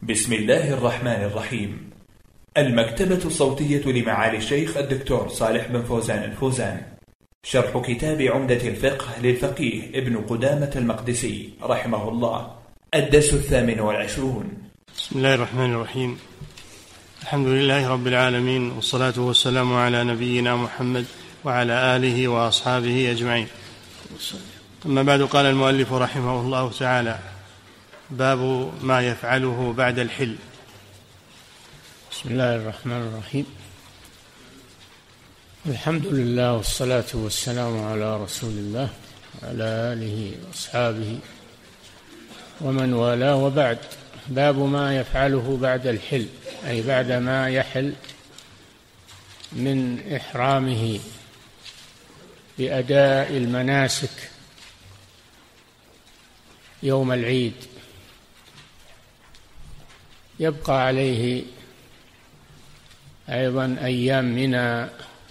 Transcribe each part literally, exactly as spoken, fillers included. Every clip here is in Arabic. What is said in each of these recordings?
بسم الله الرحمن الرحيم. المكتبة الصوتية لمعالي الشيخ الدكتور صالح بن فوزان الفوزان. شرح كتاب عمدة الفقه للفقيه ابن قدامة المقدسي رحمه الله. الدرس الثامن والعشرون. بسم الله الرحمن الرحيم. الحمد لله رب العالمين، والصلاة والسلام على نبينا محمد وعلى آله وأصحابه أجمعين. أما بعد، قال المؤلف رحمه الله تعالى: باب ما يفعله بعد الحل. بسم الله الرحمن الرحيم. الحمد لله والصلاة والسلام على رسول الله وعلى آله وأصحابه ومن والاه، وبعد. باب ما يفعله بعد الحل، أي بعد ما يحل من إحرامه بأداء المناسك يوم العيد. يبقى عليه أيضا أيام منى،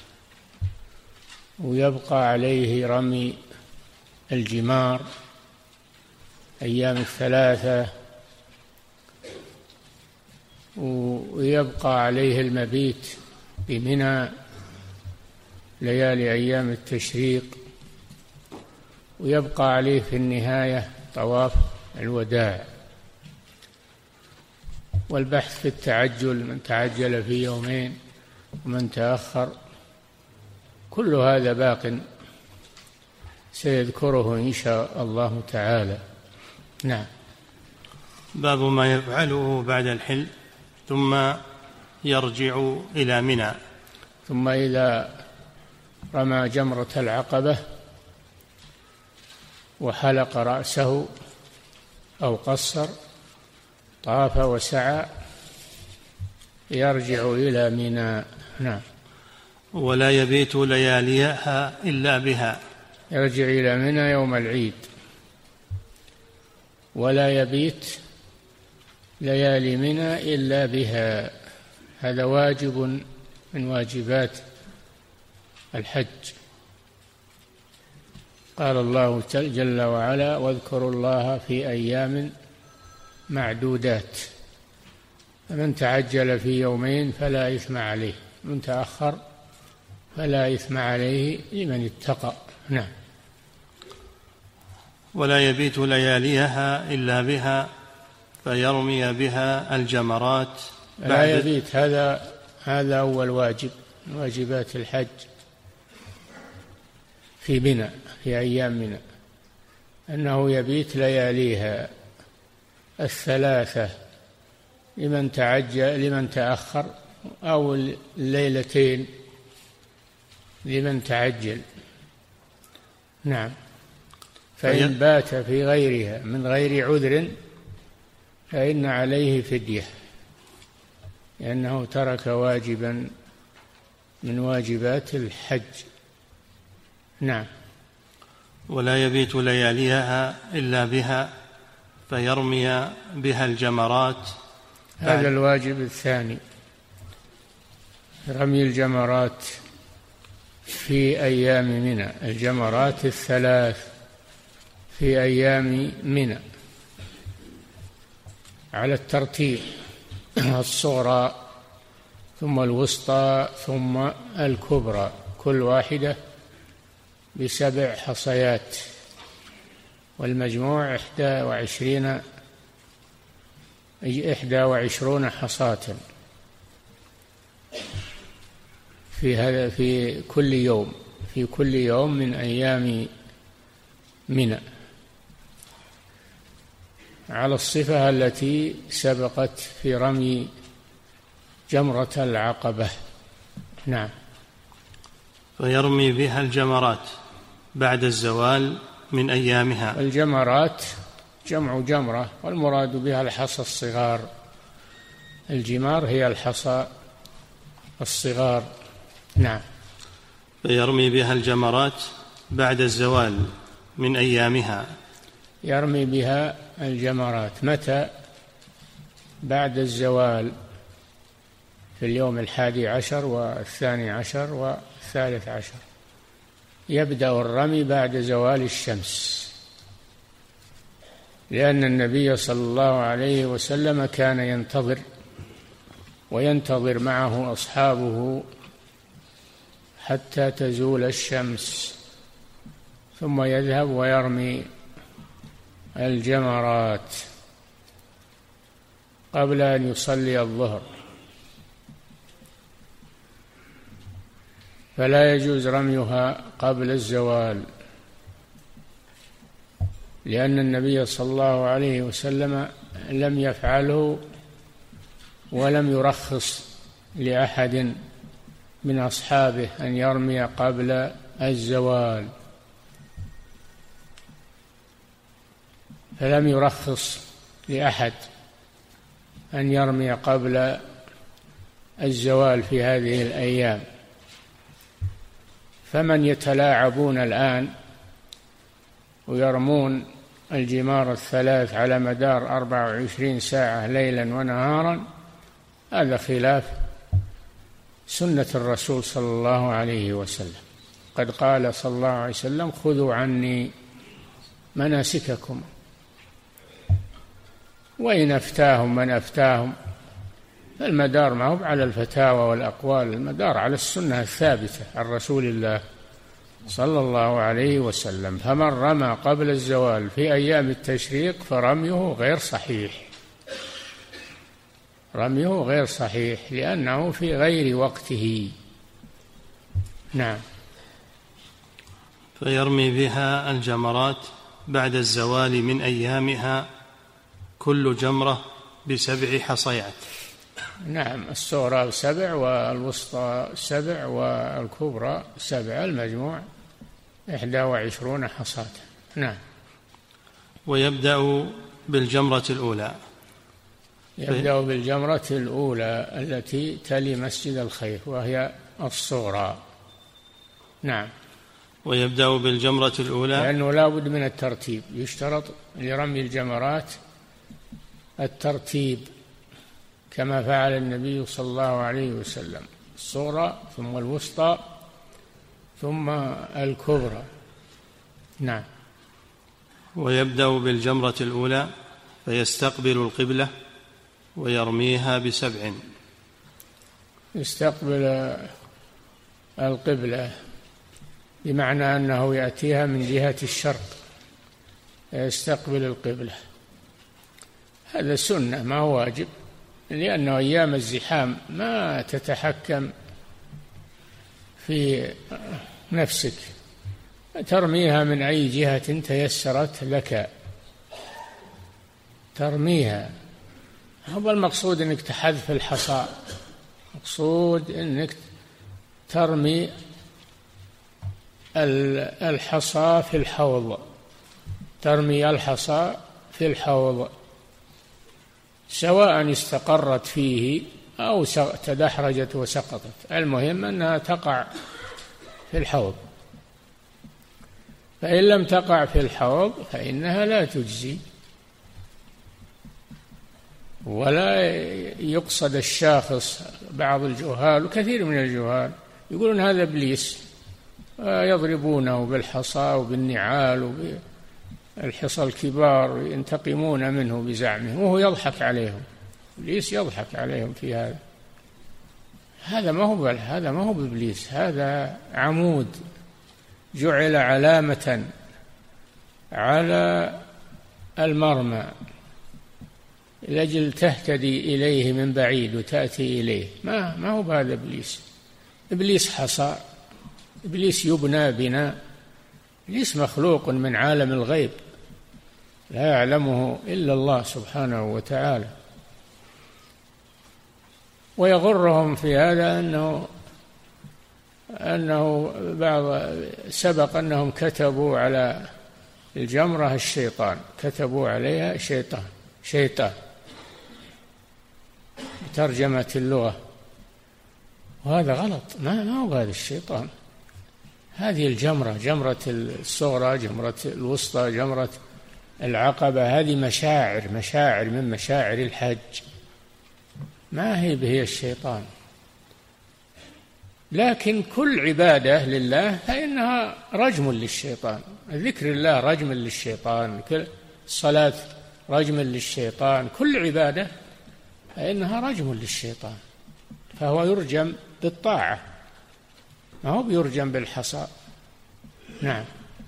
ويبقى عليه رمي الجمار أيام الثلاثة، ويبقى عليه المبيت بمنى ليالي أيام التشريق، ويبقى عليه في النهاية طواف الوداع. والبحث في التعجل، من تعجل في يومين ومن تأخر، كل هذا باق سيذكره إن شاء الله تعالى. نعم. باب ما يفعله بعد الحل ثم يرجع إلى منى. ثم إذا رمى جمرة العقبة وحلق رأسه أو قصر، طاف وسعى، يرجع إلى منى. نعم. ولا يبيت لياليها إلا بها. يرجع إلى منى يوم العيد، ولا يبيت ليالي منى إلا بها. هذا واجب من واجبات الحج. قال الله جل وعلا: واذكروا الله في أيام معدودات، فمن تعجل في يومين فلا إثم عليه، من تأخر فلا إثم عليه لمن اتقى. نعم. ولا يبيت لياليها إلا بها فيرمي بها الجمرات. لا يبيت، هذا هذا أول واجب من واجبات الحج في منى، في أيام منى، أنه يبيت لياليها الثلاثة لمن تعجل، لمن تأخر، أو الليلتين لمن تعجل. نعم. فإن بات في غيرها من غير عذر فإن عليه فدية، لأنه ترك واجبا من واجبات الحج. نعم. ولا يبيت لياليها إلا بها فيرمي بها الجمرات. هذا الواجب الثاني، رمي الجمرات في أيام منى، الجمرات الثلاث في أيام منى على الترتيب: الصغرى ثم الوسطى ثم الكبرى، كل واحدة بسبع حصيات، والمجموع إحدى وعشرين إحدى وعشرون حصاة في هذا في كل يوم في كل يوم من أيام منى، على الصفة التي سبقت في رمي جمرة العقبة. نعم. فيرمي بها الجمرات بعد الزوال من أيامها. الجمرات جمع جمرة، والمراد بها الحصى الصغار. الجمار هي الحصى الصغار. نعم. فيرمي بها الجمرات بعد الزوال من أيامها. يرمي بها الجمرات متى؟ بعد الزوال، في اليوم الحادي عشر والثاني عشر والثالث عشر. يبدأ الرمي بعد زوال الشمس، لأن النبي صلى الله عليه وسلم كان ينتظر وينتظر معه أصحابه حتى تزول الشمس ثم يذهب ويرمي الجمرات قبل أن يصلي الظهر، فلا يجوز رميها قبل الزوال، لأن النبي صلى الله عليه وسلم لم يفعله ولم يرخص لأحد من أصحابه أن يرمي قبل الزوال، فلم يرخص لأحد أن يرمي قبل الزوال في هذه الأيام. فمن يتلاعبون الآن ويرمون الجمار الثلاث على مدار أربع وعشرين ساعة ليلا ونهارا، هذا خلاف سنة الرسول صلى الله عليه وسلم. قد قال صلى الله عليه وسلم: خذوا عني مناسككم. وإن أفتاهم من أفتاهم، المدار ما هو على الفتاوى والأقوال، المدار على السنة الثابتة عن رسول الله صلى الله عليه وسلم. فمن رمى قبل الزوال في أيام التشريق فرميه غير صحيح، رميه غير صحيح لأنه في غير وقته. نعم. فيرمي بها الجمرات بعد الزوال من أيامها كل جمرة بسبع حصيات. نعم، الصغرى سبع والوسطى سبع والكبرى سبع، المجموع إحدى وعشرون حصاة. نعم. ويبدأ بالجمرة الأولى يبدأ بالجمرة الأولى التي تلي مسجد الخيف وهي الصغرى. نعم. ويبدأ بالجمرة الأولى لأنه لا بد من الترتيب، يشترط لرمي الجمرات الترتيب كما فعل النبي صلى الله عليه وسلم: الصغرى ثم الوسطى ثم الكبرى. نعم. ويبدأ بالجمرة الأولى فيستقبل القبلة ويرميها بسبع. يستقبل القبلة بمعنى أنه يأتيها من جهة الشرق، يستقبل القبلة. هذا سنة ما هو واجب، لأنه أيام الزحام ما تتحكم في نفسك، ترميها من أي جهة تيسرت لك ترميها. هو المقصود أنك تحذف الحصى، مقصود أنك ترمي الحصى في الحوض، ترمي الحصى في الحوض سواء استقرت فيه أو تدحرجت وسقطت، المهم أنها تقع في الحوض. فإن لم تقع في الحوض فإنها لا تجزي. ولا يقصد الشاخص. بعض الجهال وكثير من الجهال يقولون هذا إبليس، يضربونه بالحصى وبالنعال وبالحصى الكبار ينتقمون منه بزعمه، وهو يضحك عليهم. إبليس يضحك عليهم في هذا. هذا ما هو هذا ما هو بإبليس، هذا عمود جعل علامة على المرمى لأجل تهتدي إليه من بعيد وتأتي إليه. ما ما هو بهذا إبليس. إبليس حصى، إبليس يبنى بناء، إبليس مخلوق من عالم الغيب لا يعلمه إلا الله سبحانه وتعالى. ويغرهم في هذا أنه أنه بعض سبق أنهم كتبوا على الجمرة الشيطان، كتبوا عليها شيطان شيطان بترجمة اللغة، وهذا غلط. ما ما هو هذا الشيطان. هذه الجمرة، جمرة الصغرى، جمرة الوسطى، جمرة العقبة، هذه مشاعر مشاعر من مشاعر الحج، ما هي به الشيطان. لكن كل عبادة لله فإنها رجم للشيطان. ذكر الله رجم للشيطان. الصلاة رجم للشيطان. كل عبادة فإنها رجم للشيطان، فهو يرجم بالطاعة، ما هو بيرجم بالحصى. نعم.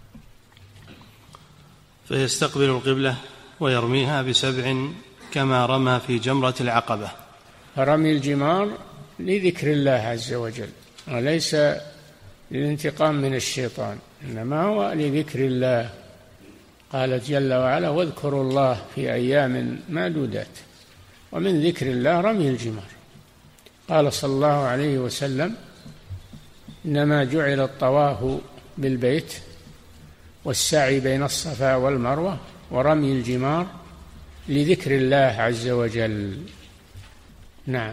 فيستقبل القبلة ويرميها بسبع كما رمى في جمرة العقبة. فرمي الجمار لذكر الله عز وجل، وليس للانتقام من الشيطان، إنما هو لذكر الله. قال جل وعلا: واذكروا الله في أيام معدودات، ومن ذكر الله رمي الجمار. قال صلى الله عليه وسلم: إنما جعل الطواف بالبيت والسعي بين الصفا والمروة ورمي الجمار لذكر الله عز وجل. نعم.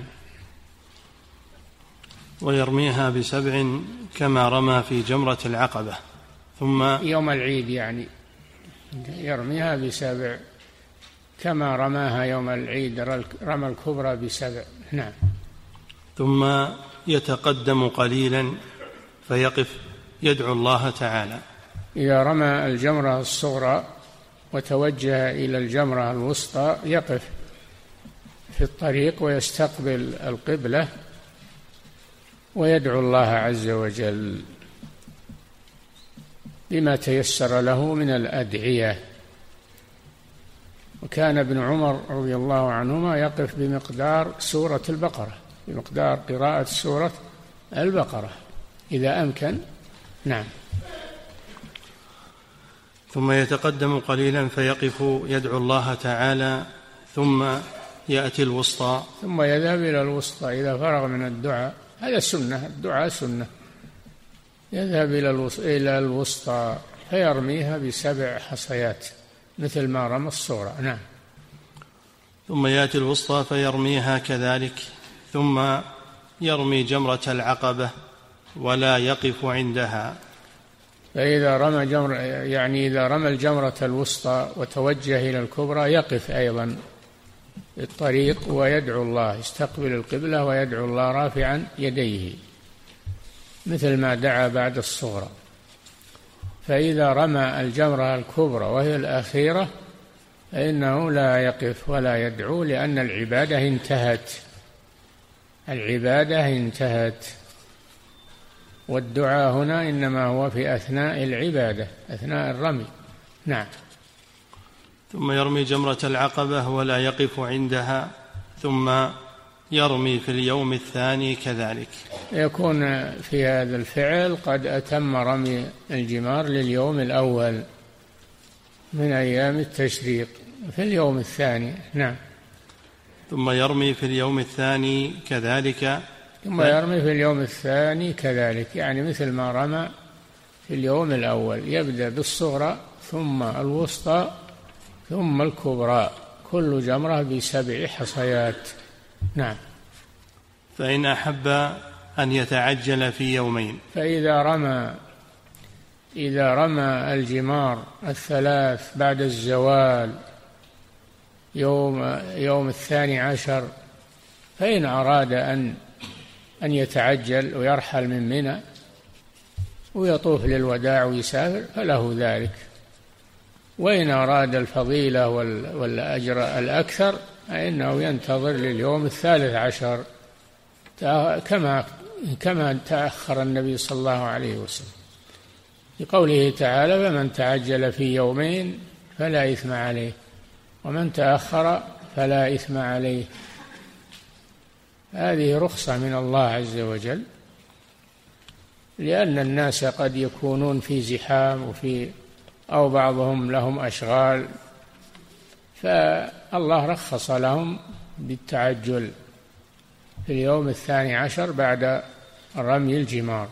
ويرميها بسبع كما رمى في جمرة العقبة. ثم يوم العيد يعني يرميها بسبع كما رماها يوم العيد، رمى الكبرى بسبع. نعم. ثم يتقدم قليلا فيقف يدعو الله تعالى. إذا رمى الجمرة الصغرى وتوجه إلى الجمرة الوسطى يقف في الطريق ويستقبل القبلة ويدعو الله عز وجل بما تيسر له من الأدعية. وكان ابن عمر رضي الله عنهما يقف بمقدار سورة البقرة، بمقدار قراءة سورة البقرة إذا أمكن. نعم. ثم يتقدم قليلا فيقف يدعو الله تعالى، ثم يأتي الوسطى، ثم يذهب إلى الوسطى إذا فرغ من الدعاء. هذا سنة، الدعاء سنة. يذهب إلى الوسطى فيرميها بسبع حصيات مثل ما رمى الصغرى. نعم. ثم يأتي الوسطى فيرميها كذلك، ثم يرمي جمرة العقبة ولا يقف عندها. فإذا رمى جمر يعني إذا رمى الجمرة الوسطى وتوجه إلى الكبرى يقف أيضا الطريق ويدعو الله، يستقبل القبلة ويدعو الله رافعا يديه مثل ما دعا بعد الصغرى. فإذا رمى الجمرة الكبرى وهي الأخيرة فإنه لا يقف ولا يدعو، لأن العبادة انتهت، العبادة انتهت. والدعاء هنا إنما هو في أثناء العبادة، أثناء الرمي. نعم. ثم يرمي جمرة العقبة ولا يقف عندها، ثم يرمي في اليوم الثاني كذلك. يكون في هذا الفعل قد أتم رمي الجمار لليوم الأول من أيام التشريق في اليوم الثاني. نعم. ثم يرمي في اليوم الثاني كذلك. ثم يرمي في اليوم الثاني كذلك، يعني مثل ما رمى في اليوم الأول، يبدأ بالصغرى ثم الوسطى ثم الكبرى، كل جمرة بسبع حصيات. نعم. فإن أحب أن يتعجل في يومين، فإذا رمى إذا رمى الجمار الثلاث بعد الزوال يوم يوم الثاني عشر، فإن أراد أن أن يتعجل ويرحل من منى ويطوف للوداع ويسافر فله ذلك. وإن أراد الفضيلة والأجر الأكثر فإنه ينتظر لليوم الثالث عشر كما كما تأخر النبي صلى الله عليه وسلم لقوله تعالى: فمن تعجل في يومين فلا إثم عليه ومن تأخر فلا إثم عليه. هذه رخصة من الله عز وجل، لأن الناس قد يكونون في زحام وفي أو بعضهم لهم أشغال، فالله رخص لهم بالتعجل في اليوم الثاني عشر بعد رمي الجمار.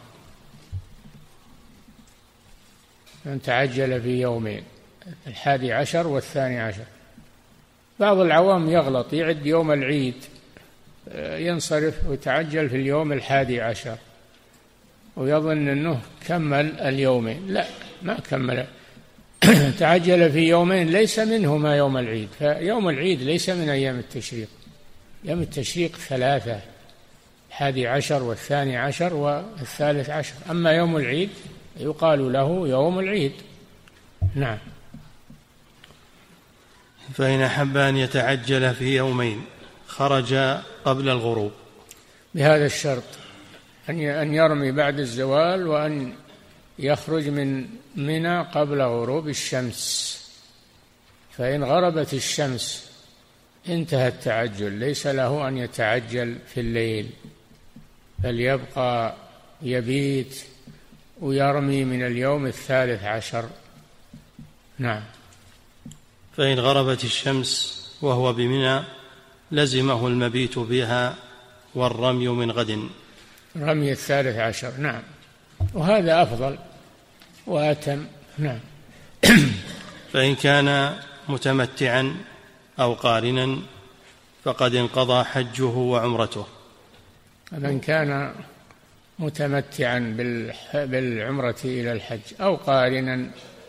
من تعجل في يومين، الحادي عشر والثاني عشر. بعض العوام يغلط، يعد يوم العيد ينصرف ويتعجل في اليوم الحادي عشر ويظن أنه كمل اليومين. لا، ما كمل. تعجل في يومين ليس منهما يوم العيد، فيوم العيد ليس من أيام التشريق. يوم التشريق ثلاثة: الحادي عشر والثاني عشر والثالث عشر. أما يوم العيد يقال له يوم العيد. نعم. فإن أحب أن يتعجل في يومين خرج قبل الغروب بهذا الشرط أن يرمي بعد الزوال، وأن يخرج من منى قبل غروب الشمس. فإن غربت الشمس انتهى التعجل، ليس له أن يتعجل في الليل، بل يبقى يبيت ويرمي من اليوم الثالث عشر. نعم. فإن غربت الشمس وهو بمنى لزمه المبيت بها والرمي من غد. رمي الثالث عشر، نعم، وهذا أفضل وأتم. نعم. فإن كان متمتعا أو قارنا فقد انقضى حجه وعمرته. من كان متمتعا بالعمرة إلى الحج أو قارنا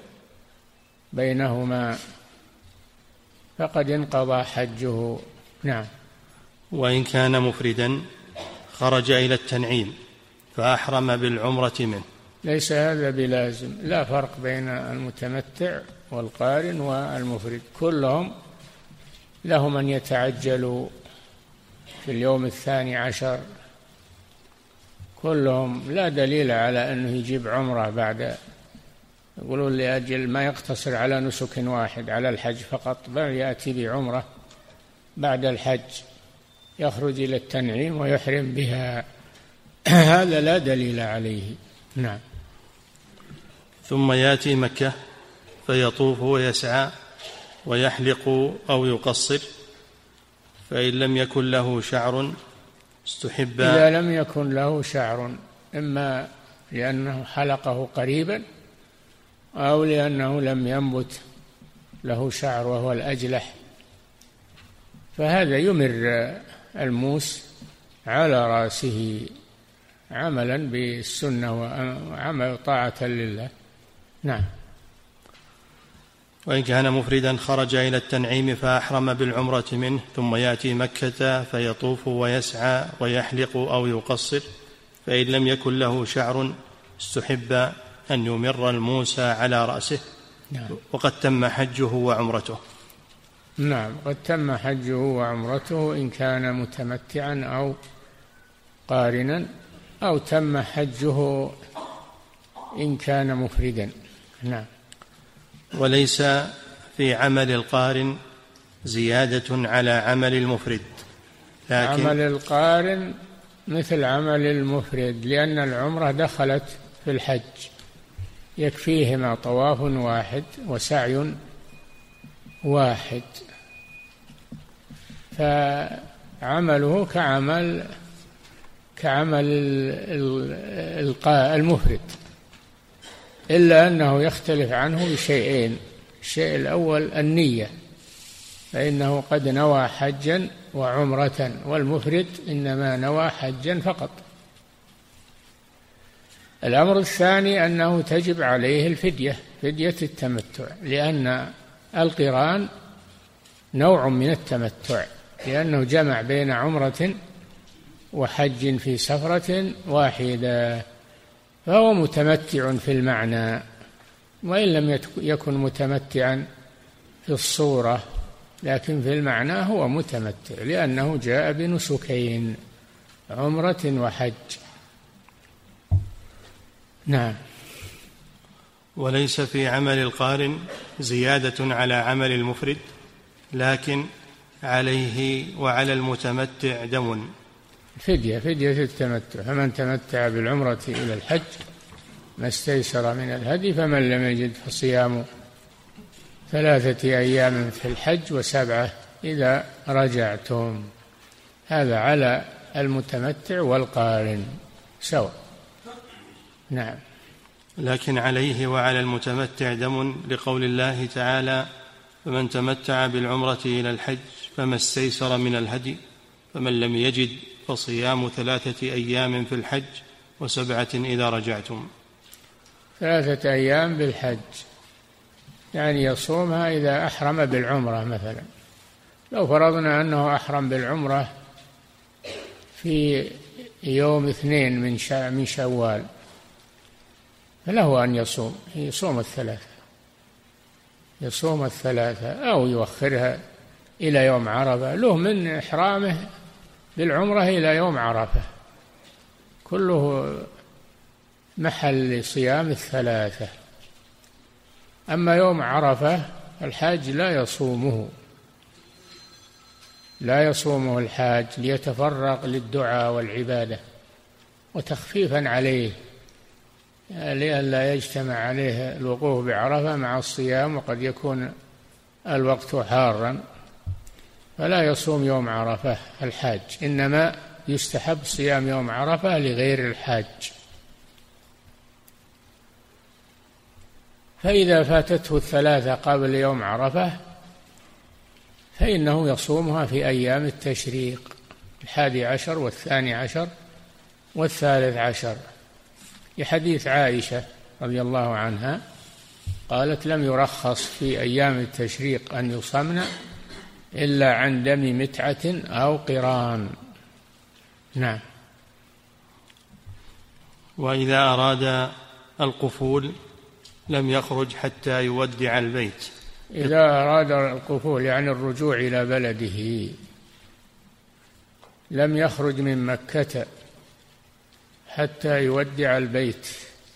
بينهما فقد انقضى حجه. نعم. وإن كان مفردا خرج إلى التنعيم فأحرم بالعمرة منه. ليس هذا بلازم، لا فرق بين المتمتع والقارن والمفرد، كلهم لهم أن يتعجلوا في اليوم الثاني عشر، كلهم لا دليل على أنه يجيب عمره بعد، يقولون لأجل ما يقتصر على نسك واحد على الحج فقط، بل يأتي بعمره بعد الحج، يخرج إلى التنعيم ويحرم بها. هذا لا دليل عليه. نعم. ثم يأتي مكة فيطوف ويسعى ويحلق أو يقصر، فإن لم يكن له شعر استحب. إذا لم يكن له شعر، إما لأنه حلقه قريبا أو لأنه لم ينبت له شعر وهو الأجلح، فهذا يمر الموس على رأسه عملا بالسنة وعمل طاعة لله. نعم. وإن كان مفردا خرج إلى التنعيم فأحرم بالعمرة منه، ثم يأتي مكة فيطوف ويسعى ويحلق أو يقصر، فإن لم يكن له شعر استحب أن يمر الموسى على رأسه. نعم. وقد تم حجه وعمرته. نعم، قد تم حجه وعمرته إن كان متمتعا أو قارنا، أو تم حجه إن كان مفردا. نعم. وليس في عمل القارن زيادة على عمل المفرد، لكن عمل القارن مثل عمل المفرد، لأن العمرة دخلت في الحج، يكفيهما طواف واحد وسعي واحد، فعمله كعمل كعمل المفرد، إلا أنه يختلف عنه بشيئين. الشيء الأول النية، فإنه قد نوى حجا وعمرة، والمفرد إنما نوى حجا فقط. الأمر الثاني أنه تجب عليه الفدية، فدية التمتع، لأن القران نوع من التمتع، لأنه جمع بين عمرة وحج في سفرة واحدة، فهو متمتع في المعنى، وإن لم يكن متمتعا في الصورة، لكن في المعنى هو متمتع، لأنه جاء بنسكين، عمرة وحج. نعم. وليس في عمل القارن زيادة على عمل المفرد، لكن عليه وعلى المتمتع دم. فدية فدية التمتع، فمن تمتع بالعمرة إلى الحج ما استيسر من الهدي، فمن لم يجد فصيام ثلاثة أيام في الحج وسبعة إذا رجعتم. هذا على المتمتع والقارن سواء. نعم. لكن عليه وعلى المتمتع دم، لقول الله تعالى: فمن تمتع بالعمرة إلى الحج فما استيسر من الهدي، فمن لم يجد فصيام ثلاثة أيام في الحج وسبعة إذا رجعتم. ثلاثة أيام بالحج يعني يصومها إذا أحرم بالعمرة. مثلا لو فرضنا أنه أحرم بالعمرة في يوم اثنين من من شوال، فله أن يصوم يصوم الثلاثة يصوم الثلاثة أو يوخرها إلى يوم عرفة، له من إحرامه بالعمرة إلى يوم عرفة، كله محل صيام الثلاثة. أما يوم عرفة الحاج لا يصومه، لا يصومه الحاج ليتفرغ للدعاء والعبادة وتخفيفا عليه لئلا يجتمع عليه الوقوف بعرفة مع الصيام وقد يكون الوقت حارا، فلا يصوم يوم عرفة الحاج، إنما يستحب صيام يوم عرفة لغير الحاج. فإذا فاتته الثلاثة قبل يوم عرفة فإنه يصومها في أيام التشريق، الحادي عشر والثاني عشر والثالث عشر، لحديث عائشة رضي الله عنها قالت: لم يرخص في أيام التشريق أن يصمن إلا عن دم متعة أو قران. نعم. وإذا أراد القفول لم يخرج حتى يودع البيت. إذا أراد القفول يعني الرجوع إلى بلده لم يخرج من مكة حتى يودع البيت،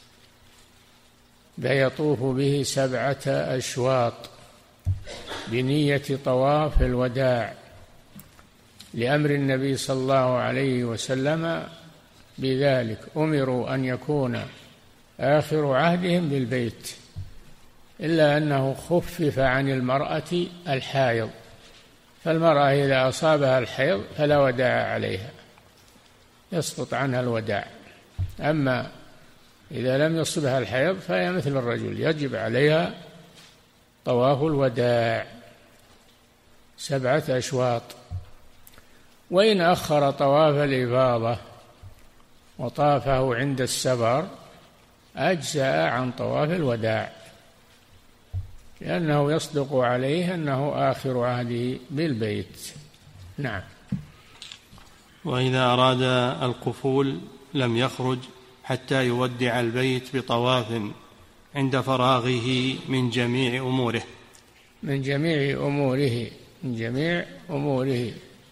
فيطوف به سبعة أشواط بنية طواف الوداع، لأمر النبي صلى الله عليه وسلم بذلك، أمروا أن يكون آخر عهدهم بالبيت، إلا أنه خفف عن المرأة الحائض، فالمرأة إذا أصابها الحيض فلا وداع عليها، يسقط عنها الوداع. أما إذا لم يصبها الحيض فهي مثل الرجل، يجب عليها طواف الوداع سبعة أشواط. وإن أخر طواف الإفاضة وطافه عند السفر أجزأ عن طواف الوداع، لأنه يصدق عليه أنه آخر عهده بالبيت. نعم. وإذا أراد القفول لم يخرج حتى يودع البيت بطواف عند فراغه من جميع أموره من جميع أموره من جميع أموره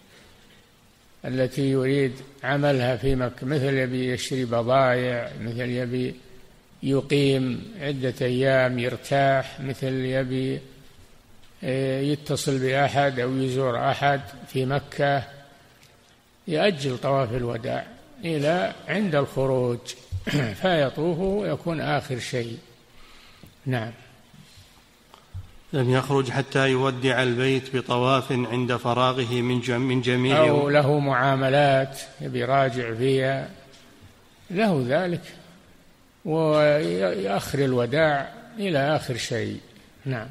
التي يريد عملها في مكة، مثل يبي يشتري بضائع، مثل يبي يقيم عدة أيام يرتاح، مثل يبي يتصل بأحد أو يزور أحد في مكة، يأجل طواف الوداع إلى عند الخروج فيطوف ويكون آخر شيء. نعم. لم يخرج حتى يودع البيت بطواف عند فراغه من جميع أو له معاملات يبي راجع فيها له ذلك، ويأخر الوداع إلى آخر شيء. نعم.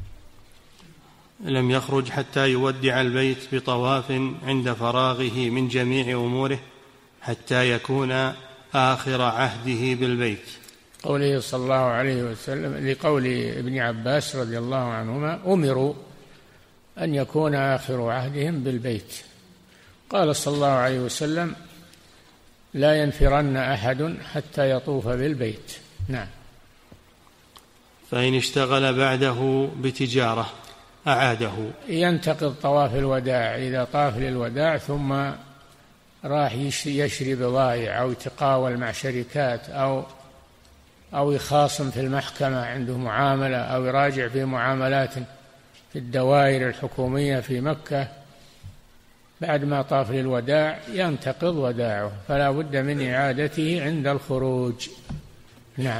لم يخرج حتى يودع البيت بطواف عند فراغه من جميع أموره حتى يكون آخر عهده بالبيت، قوله صلى الله عليه وسلم لقول ابن عباس رضي الله عنهما: أمروا أن يكون آخر عهدهم بالبيت. قال صلى الله عليه وسلم: لا ينفرن أحد حتى يطوف بالبيت. نعم. فإن اشتغل بعده بتجارة أعاده. ينتقض طواف الوداع إذا طاف للوداع ثم راح يشري بضائع أو يتقاول مع شركات أو أو يخاصم في المحكمة عنده معاملة أو يراجع في معاملات في الدوائر الحكومية في مكة، بعد ما طاف للوداع ينتقض وداعه، فلا بد من إعادته عند الخروج. نعم.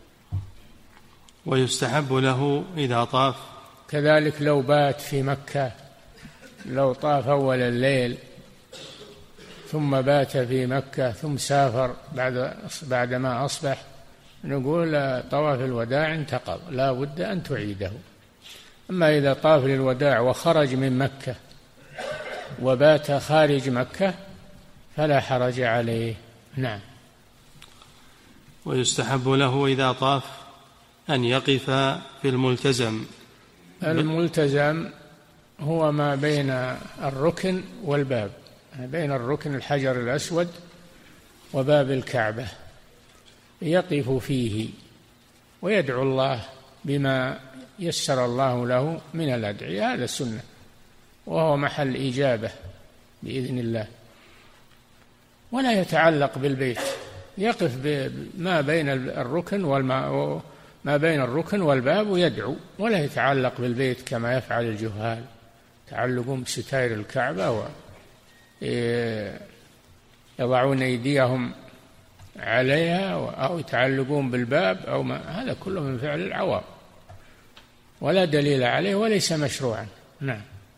ويستحب له إذا طاف كذلك لو بات في مكة، لو طاف أول الليل ثم بات في مكة ثم سافر بعد بعدما أصبح، نقول طواف الوداع انتقض، لا بد أن تعيده. أما إذا طاف للوداع وخرج من مكة وبات خارج مكة فلا حرج عليه. نعم. ويستحب له إذا طاف أن يقف في الملتزم. الملتزم هو ما بين الركن والباب، بين الركن الحجر الأسود وباب الكعبة، يقف فيه ويدعو الله بما يسر الله له من الأدعية، هذا السنة وهو محل إجابة بإذن الله. ولا يتعلق بالبيت، يقف ما بين الركن والما ما بين الركن والباب ويدعو، ولا يتعلق بالبيت كما يفعل الجهال، يتعلقون بستائر الكعبة ويضعون أيديهم عليها أو يتعلقون بالباب أو ما، هذا كله من فعل العوام ولا دليل عليه وليس مشروعا. نعم.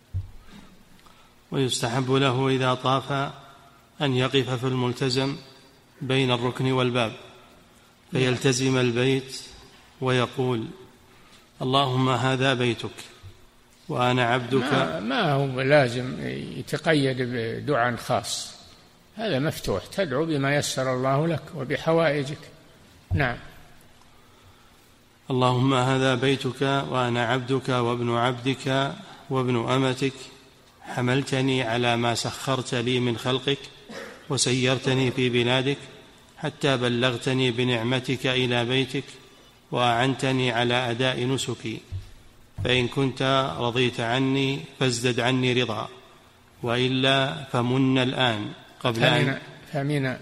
ويستحب له إذا طاف أن يقف في الملتزم بين الركن والباب فيلتزم البيت ويقول: اللهم هذا بيتك وأنا عبدك. ما, ما هو لازم يتقيد بدعاء خاص، هذا مفتوح، تدعو بما يسر الله لك وبحوائجك. نعم. اللهم هذا بيتك وأنا عبدك وابن عبدك وابن أمتك، حملتني على ما سخرت لي من خلقك وسيرتني في بلادك حتى بلغتني بنعمتك إلى بيتك وأعنتني على أداء نسكي، فإن كنت رضيت عني فازدد عني رضا، وإلا فمن الآن قبل أن فمن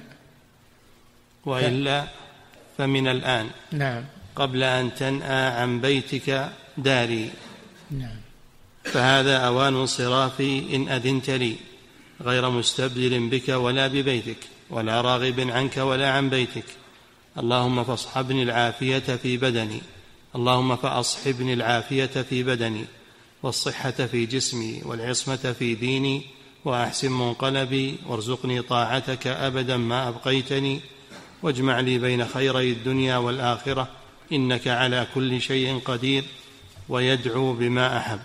وإلا فمن الآن نعم قبل أن تنأى عن بيتك داري. نعم. فهذا أوان انصرافي إن أذنت لي، غير مستبدل بك ولا ببيتك ولا راغب عنك ولا عن بيتك. اللهم فاصحبني العافية في بدني اللهم فأصحبني العافية في بدني والصحة في جسمي والعصمة في ديني، وأحسن منقلبي وارزقني طاعتك أبدا ما أبقيتني، واجمع لي بين خيري الدنيا والآخرة إنك على كل شيء قدير، ويدعو بما أحب.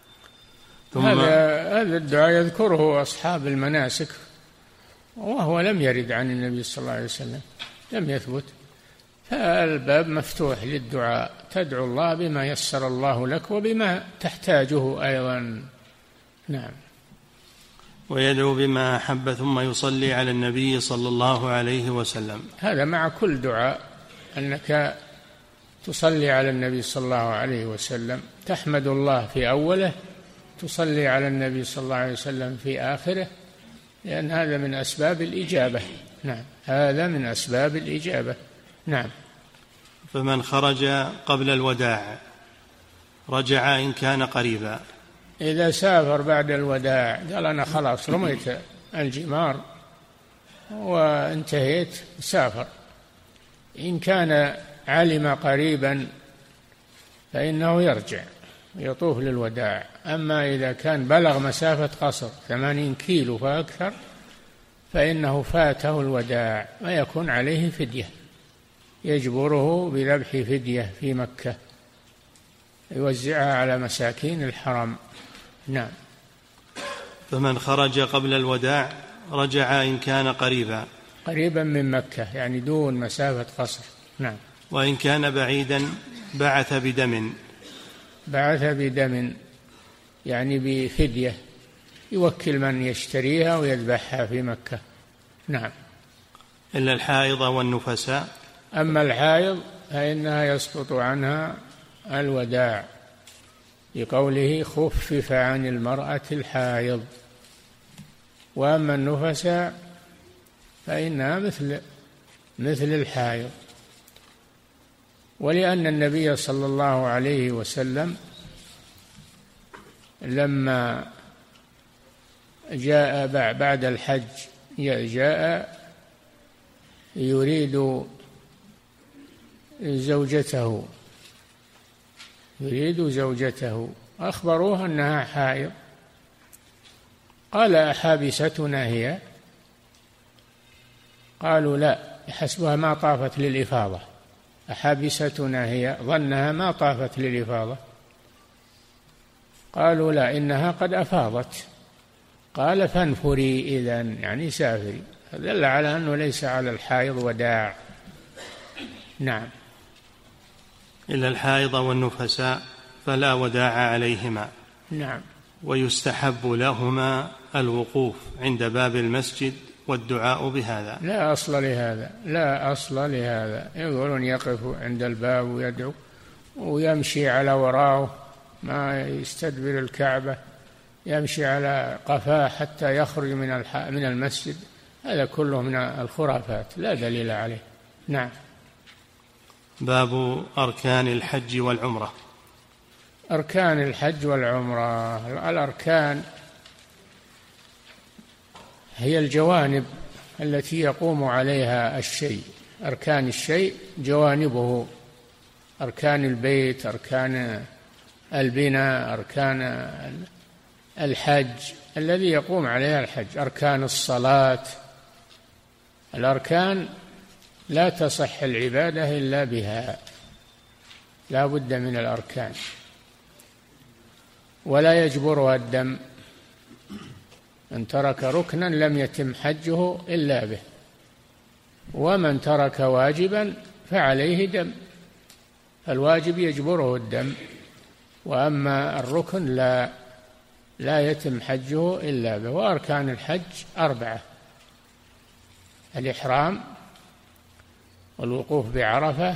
ثم هذا هذا الدعاء يذكره أصحاب المناسك، وهو لم يرد عن النبي صلى الله عليه وسلم، لم يثبت، فالباب مفتوح للدعاء، تدعو الله بما يسر الله لك وبما تحتاجه أيضا. نعم. ويدعو بما أحب ثم يصلي على النبي صلى الله عليه وسلم. هذا مع كل دعاء، أنك تصلي على النبي صلى الله عليه وسلم، تحمد الله في أوله، تصلي على النبي صلى الله عليه وسلم في آخره، لأن هذا من أسباب الإجابة. نعم، هذا من أسباب الإجابة. نعم. فمن خرج قبل الوداع رجع إن كان قريبا. إذا سافر بعد الوداع قال أنا خلاص رميت الجمار وانتهيت، سافر. إن كان علم قريبا فإنه يرجع يطوف للوداع. أما إذا كان بلغ مسافة قصر ثمانين كيلو فأكثر فإنه فاته الوداع ويكون عليه فدية، يجبره بذبح فدية في مكة يوزعها على مساكين الحرم. نعم. فمن خرج قبل الوداع رجع إن كان قريبا قريبا من مكة، يعني دون مسافة قصر. نعم. وإن كان بعيدا بعث بدم بعث بدم يعني بفدية، يوكل من يشتريها ويذبحها في مكة. نعم. إلا الحائض والنفساء. أما الحائض فإنها يسقط عنها الوداع، لقوله خفف عن المرأة الحائض. وأما النفساء فإنها مثل مثل الحائض. ولأن النبي صلى الله عليه وسلم لما جاء بعد الحج جاء يريد زوجته يريد زوجته أخبروه أنها حائض، قال أحابستنا هي؟ قالوا لا، حسبها ما طافت للإفاضة. أحابستنا هي؟ ظنها ما طافت للإفاضة. قالوا لا، إنها قد أفاضت. قال فانفري إذن، يعني سافري. دل على أنه ليس على الحائض وداع. نعم. إلا الحائض والنفساء فلا وداع عليهما. نعم. ويستحب لهما الوقوف عند باب المسجد والدعاء بهذا. لا أصل لهذا، لا أصل لهذا. يقولون يقف عند الباب ويدعو، ويمشي على وراءه ما يستدبر الكعبة، يمشي على قفاه حتى يخرج من من المسجد، هذا كله من الخرافات لا دليل عليه. نعم. باب أركان الحج والعمرة. أركان الحج والعمرة، الأركان هي الجوانب التي يقوم عليها الشيء، أركان الشيء جوانبه، أركان البيت، أركان البناء، أركان الحج الذي يقوم عليها الحج، أركان الصلاة. الأركان لا تصح العبادة إلا بها، لا بد من الأركان، ولا يجبرها الدم، من ترك ركنا لم يتم حجه إلا به، ومن ترك واجبا فعليه دم، الواجب يجبره الدم، وأما الركن لا لا يتم حجه إلا به. وأركان الحج أربعة: الإحرام، والوقوف بعرفة،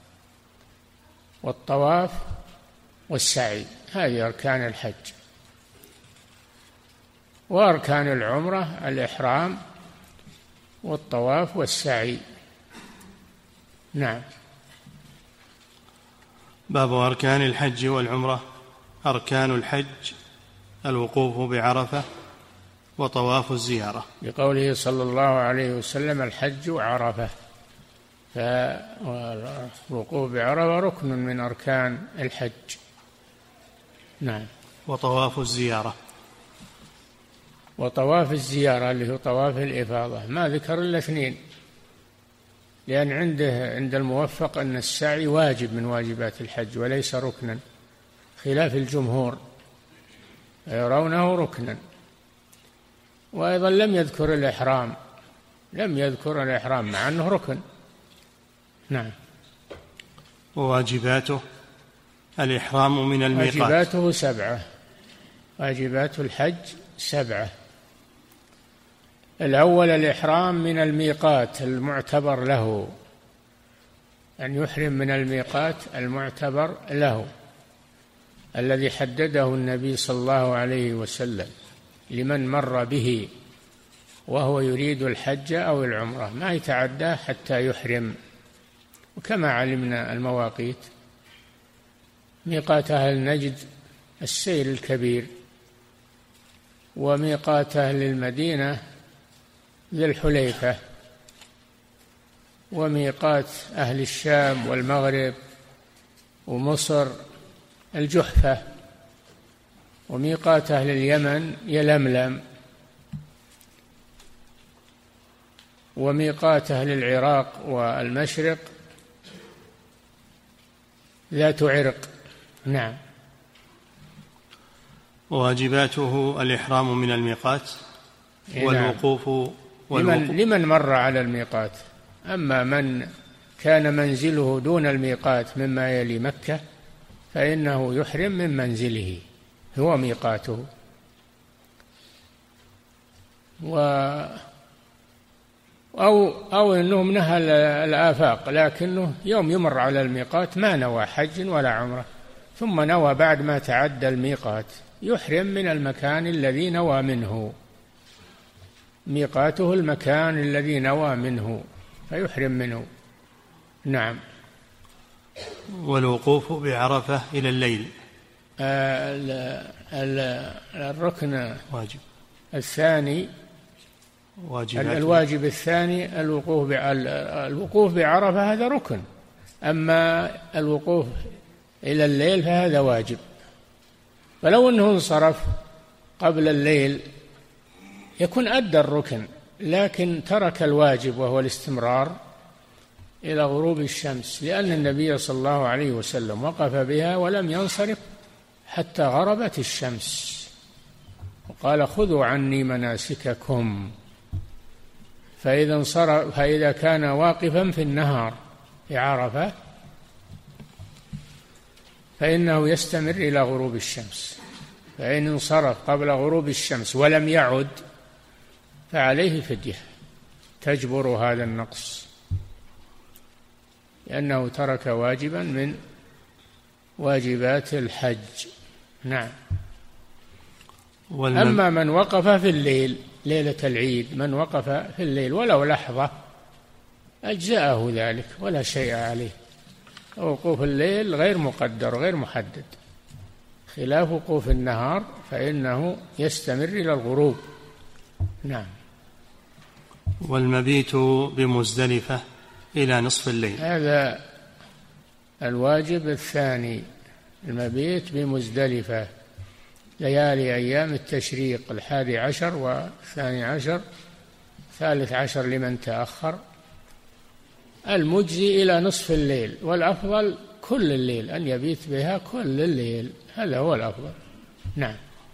والطواف، والسعي، هذه أركان الحج. وأركان العمرة الإحرام والطواف والسعي. نعم. باب أركان الحج والعمرة. أركان الحج الوقوف بعرفة وطواف الزيارة، بقوله صلى الله عليه وسلم: الحج عرفة، فالوقوف بعرفة ركن من أركان الحج. نعم. وطواف الزيارة. وطواف الزيارة اللي هو طواف الإفاضة ما ذكر إلا اثنين، لأن عنده عند الموفق أن السعي واجب من واجبات الحج وليس ركنا، خلاف الجمهور يرونه ركنا. وأيضا لم يذكر الإحرام، لم يذكر الإحرام مع أنه ركن. نعم. وواجباته الإحرام من الميقات. واجباته سبعة، واجبات الحج سبعة. الأول الإحرام من الميقات المعتبر له، أن يحرم من الميقات المعتبر له الذي حدده النبي صلى الله عليه وسلم لمن مر به وهو يريد الحج أو العمرة، ما يتعداه حتى يحرم. وكما علمنا المواقيت: ميقات أهل نجد السير الكبير، وميقات أهل المدينة ذي الحليفة، وميقات أهل الشام والمغرب ومصر الجحفة، وميقات أهل اليمن يلملم، وميقات أهل العراق والمشرق ذات عرق. نعم. وواجباته الإحرام من الميقات والوقوف لمن, لمن مر على الميقات. أما من كان منزله دون الميقات مما يلي مكة فإنه يحرم من منزله، هو ميقاته. و أو أو أنه من أهل الآفاق لكنه يوم يمر على الميقات ما نوى حج ولا عمرة، ثم نوى بعد ما تعدى الميقات، يحرم من المكان الذي نوى منه، ميقاته المكان الذي نوى منه فيحرم منه. نعم. والوقوف بعرفة إلى الليل. الركن واجب الثاني واجبات. الواجب الثاني الوقوف الوقوف بعرفة، هذا ركن. أما الوقوف إلى الليل فهذا واجب، فلو أنه انصرف قبل الليل يكون أدى الركن، لكن ترك الواجب وهو الاستمرار إلى غروب الشمس، لأن النبي صلى الله عليه وسلم وقف بها ولم ينصرف حتى غربت الشمس، وقال: خذوا عني مناسككم. فإذا انصرف، فإذا كان واقفا في النهار في عرفة فإنه يستمر إلى غروب الشمس، فإن انصرف قبل غروب الشمس ولم يعد فعليه فدية تجبر هذا النقص، لأنه ترك واجبا من واجبات الحج. نعم. أما من وقف في الليل ليلة العيد، من وقف في الليل ولو لحظة أجزأه ذلك ولا شيء عليه. وقوف الليل غير مقدر غير محدد، خلاف وقوف النهار فإنه يستمر إلى الغروب. نعم. والمبيت بمزدلفة إلى نصف الليل، هذا الواجب الثاني، المبيت بمزدلفة ليالي أيام التشريق، الحادي عشر والثاني عشر، ثالث عشر لمن تأخر، المجزي إلى نصف الليل، والأفضل كل الليل، أن يبيت بها كل الليل، هذا هو الأفضل. نعم.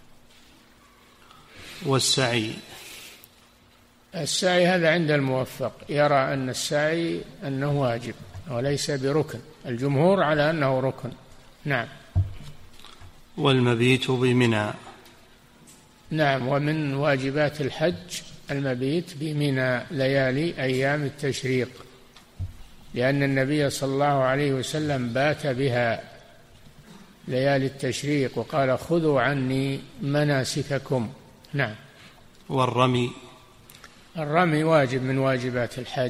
والسعي، السعي هذا عند الموفق، يرى أن السعي أنه واجب وليس بركن، الجمهور على أنه ركن. نعم. والمبيت بمنى، نعم. ومن واجبات الحج المبيت بمنى ليالي أيام التشريق، لأن النبي صلى الله عليه وسلم بات بها ليالي التشريق وقال خذوا عني مناسككم. نعم. والرمي، الرمي واجب من واجبات الحج،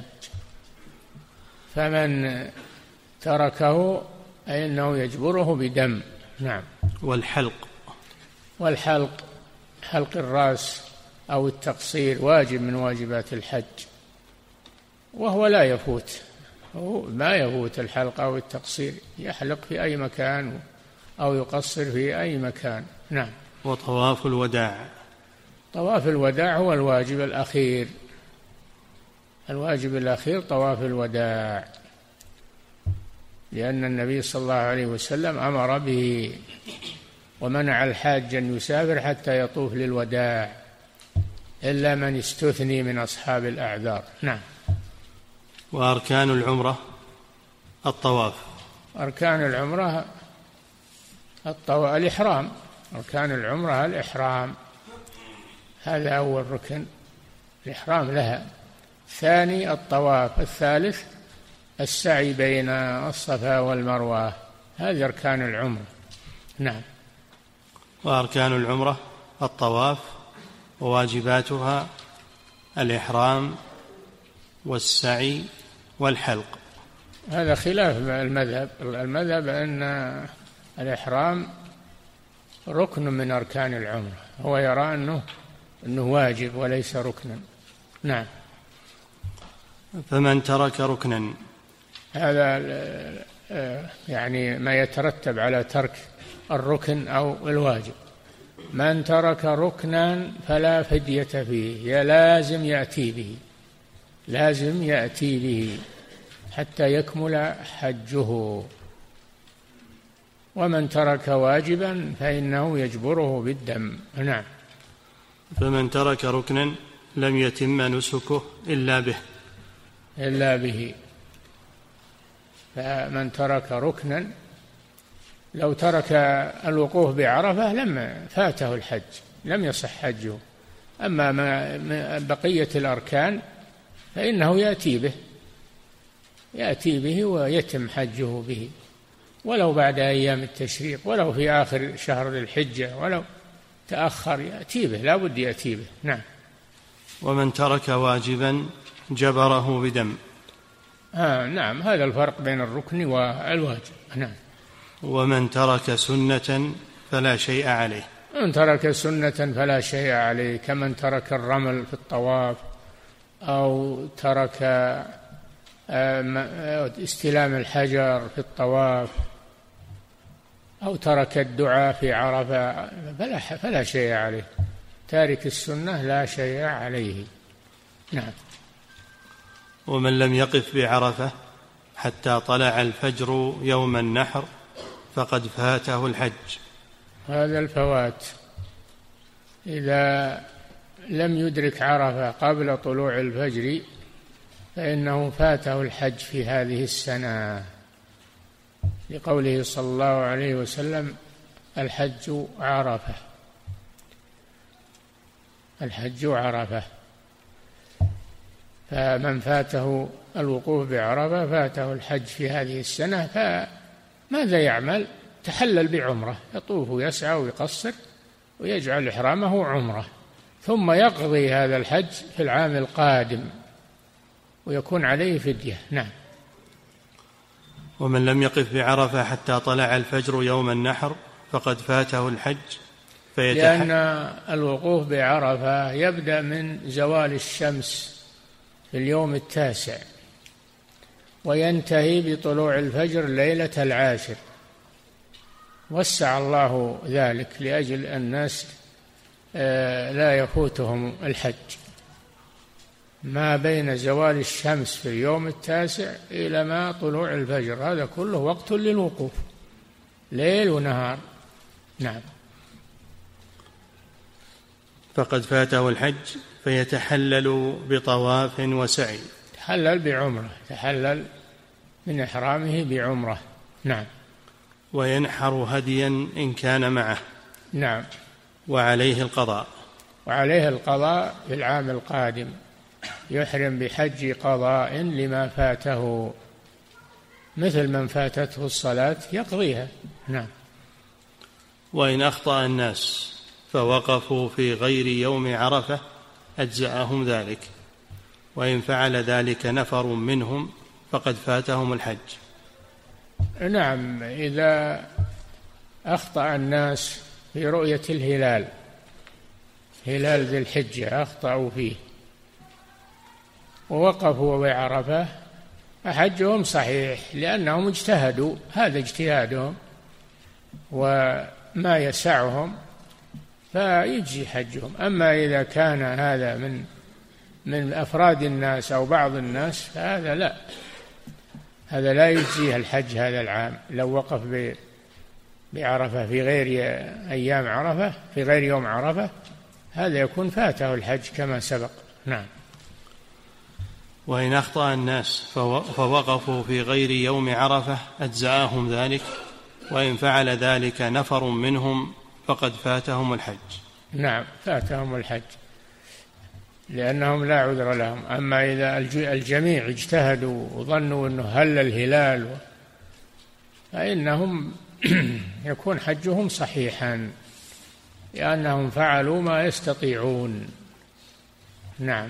فمن تركه فإنه يجبره بدم. نعم. والحلق، والحلق، حلق الرأس أو التقصير واجب من واجبات الحج، وهو لا يفوت، ما يفوت الحلق أو التقصير، يحلق في أي مكان أو يقصر في أي مكان. نعم. وطواف الوداع، طواف الوداع هو الواجب الأخير، الواجب الأخير طواف الوداع، لأن النبي صلى الله عليه وسلم أمر به ومنع الحاج أن يسافر حتى يطوف للوداع إلا من استثني من أصحاب الأعذار. نعم. وأركان العمرة الطواف، أركان العمرة الطواف الإحرام، أركان العمرة الإحرام، هذا أول ركن الإحرام لها، ثاني الطواف، الثالث السعي بين الصفا والمروة، هذه أركان العمرة. نعم. وأركان العمرة الطواف، وواجباتها الإحرام والسعي والحلق. هذا خلاف المذهب، المذهب أن الإحرام ركن من أركان العمرة، هو يرى أنه أنه واجب وليس ركنا. نعم. فمن ترك ركنا، هذا يعني ما يترتب على ترك الركن أو الواجب، من ترك ركنا فلا فدية فيه، لازم يأتي به، لازم يأتي به حتى يكمل حجه. ومن ترك واجبا فإنه يجبره بالدم. نعم. فمن ترك ركنا لم يتم نسكه إلا به، إلا به. فمن ترك ركنا، لو ترك الوقوف بعرفة لم فاته الحج، لم يصح حجه. أما ما بقية الأركان فإنه يأتي به، يأتي به ويتم حجه به، ولو بعد أيام التشريق، ولو في آخر شهر الحجة، ولو تأخر يأتي به، لا بد يأتي به. نعم. ومن ترك واجبا جبره بدم. آه نعم، هذا الفرق بين الركن والواجب. نعم. ومن ترك سنة فلا شيء عليه، من ترك سنة فلا شيء عليه، كمن ترك الرمل في الطواف، أو ترك استلام الحجر في الطواف، أو ترك الدعاء في عرفة، فلا, فلا شيء عليه، تارك السنة لا شيء عليه. نعم. ومن لم يقف بعرفة حتى طلع الفجر يوم النحر فقد فاته الحج. هذا الفوات، إذا لم يدرك عرفة قبل طلوع الفجر فإنه فاته الحج في هذه السنة، لقوله صلى الله عليه وسلم الحج عرفة، الحج عرفة. فمن فاته الوقوف بعرفة فاته الحج في هذه السنة، فماذا يعمل؟ تحلل بعمرة، يطوف ويسعى ويقصر ويجعل إحرامه عمرة، ثم يقضي هذا الحج في العام القادم ويكون عليه فدية. نعم. ومن لم يقف بعرفة حتى طلع الفجر يوم النحر فقد فاته الحج فيتحل. لأن الوقوف بعرفة يبدأ من زوال الشمس في اليوم التاسع وينتهي بطلوع الفجر ليلة العاشر، وسع الله ذلك لأجل الناس لا يفوتهم الحج. ما بين زوال الشمس في اليوم التاسع إلى ما طلوع الفجر هذا كله وقت للوقوف، ليل ونهار. نعم. فقد فاته الحج فيتحلل بطواف وسعي. تحلل بعمرة، تحلل من إحرامه بعمرة. نعم. وينحر هديا إن كان معه. نعم. وعليه القضاء. وعليه القضاء في العام القادم، يحرم بحج قضاء لما فاته، مثل من فاتته الصلاة يقضيها. نعم. وإن أخطأ الناس فوقفوا في غير يوم عرفة أجزأهم ذلك، وإن فعل ذلك نفر منهم فقد فاتهم الحج. نعم. إذا أخطأ الناس في رؤية الهلال، هلال ذي الحجة، أخطأوا فيه ووقفوا بعرفة، حجهم صحيح لأنهم اجتهدوا، هذا اجتهادهم وما يسعهم فيجزي حجهم. أما إذا كان هذا من من أفراد الناس أو بعض الناس فهذا لا، هذا لا يجزيه الحج هذا العام. لو وقف بعرفة في غير أيام عرفة، في غير يوم عرفة، هذا يكون فاته الحج كما سبق. نعم. وإن أخطأ الناس فوقفوا في غير يوم عرفة أجزأهم ذلك، وإن فعل ذلك نفر منهم فقد فاتهم الحج. نعم، فاتهم الحج لأنهم لا عذر لهم. أما إذا الجميع اجتهدوا وظنوا أنه هل الهلال فإنهم يكون حجهم صحيحا لأنهم فعلوا ما يستطيعون. نعم.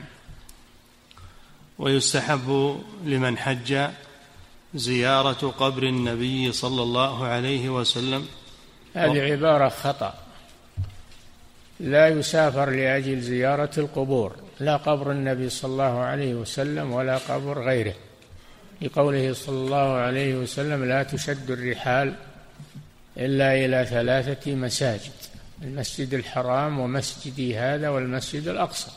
ويستحب لمن حج زيارة قبر النبي صلى الله عليه وسلم. هذه عبارة خطأ، لا يسافر لأجل زيارة القبور، لا قبر النبي صلى الله عليه وسلم ولا قبر غيره، لقوله صلى الله عليه وسلم: لا تشد الرحال إلا إلى ثلاثة مساجد، المسجد الحرام ومسجدي هذا والمسجد الأقصى.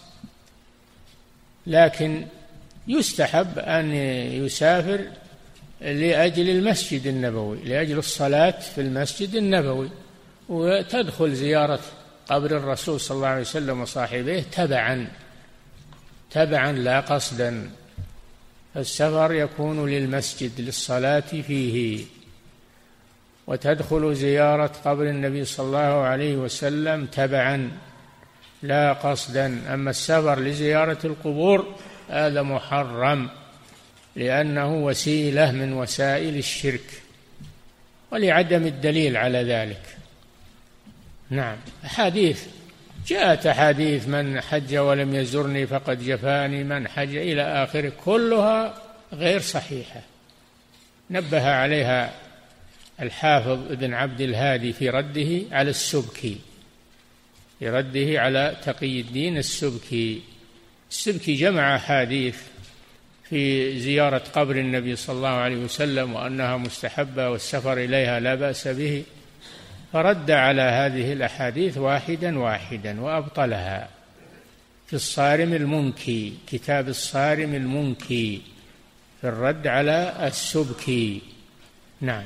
لكن يستحب أن يسافر لأجل المسجد النبوي، لأجل الصلاة في المسجد النبوي، وتدخل زيارة قبر الرسول صلى الله عليه وسلم وصاحبيه تبعا تبعا لا قصدا. السفر يكون للمسجد للصلاة فيه، وتدخل زيارة قبر النبي صلى الله عليه وسلم تبعا لا قصدا. أما السفر لزيارة القبور هذا محرم، لأنه وسيلة من وسائل الشرك ولعدم الدليل على ذلك. نعم. أحاديث جاءت، أحاديث: من حج ولم يزرني فقد جفاني، من حج إلى آخره، كلها غير صحيحة. نبه عليها الحافظ ابن عبد الهادي في رده على السبكي، في رده على تقي الدين السبكي. السبكي جمع أحاديث في زيارة قبر النبي صلى الله عليه وسلم وأنها مستحبة والسفر إليها لا بأس به، فرد على هذه الأحاديث واحدا واحدا وأبطلها في الصارم المنكي، كتاب الصارم المنكي في الرد على السبكي. نعم.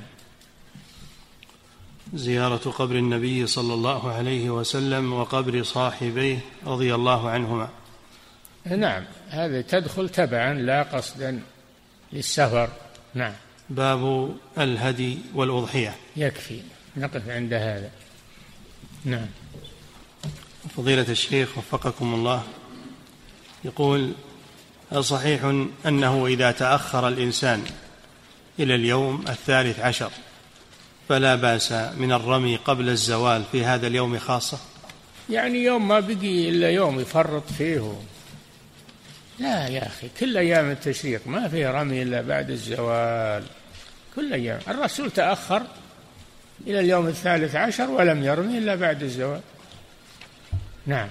زيارة قبر النبي صلى الله عليه وسلم وقبر صاحبيه رضي الله عنهما. نعم، هذا تدخل تبعا لا قصدا للسفر. نعم. باب الهدي والأضحية. يكفي نقف عند هذا. نعم. فضيلة الشيخ وفقكم الله، يقول: صحيح أنه إذا تأخر الإنسان إلى اليوم الثالث عشر فلا بأس من الرمي قبل الزوال في هذا اليوم خاصة؟ يعني يوم ما بقي إلا يوم يفرط فيه. لا يا أخي، كل أيام التشريق ما فيه رمي إلا بعد الزوال، كل أيام. الرسول تأخر إلى اليوم الثالث عشر ولم يرمي إلا بعد الزوال. نعم.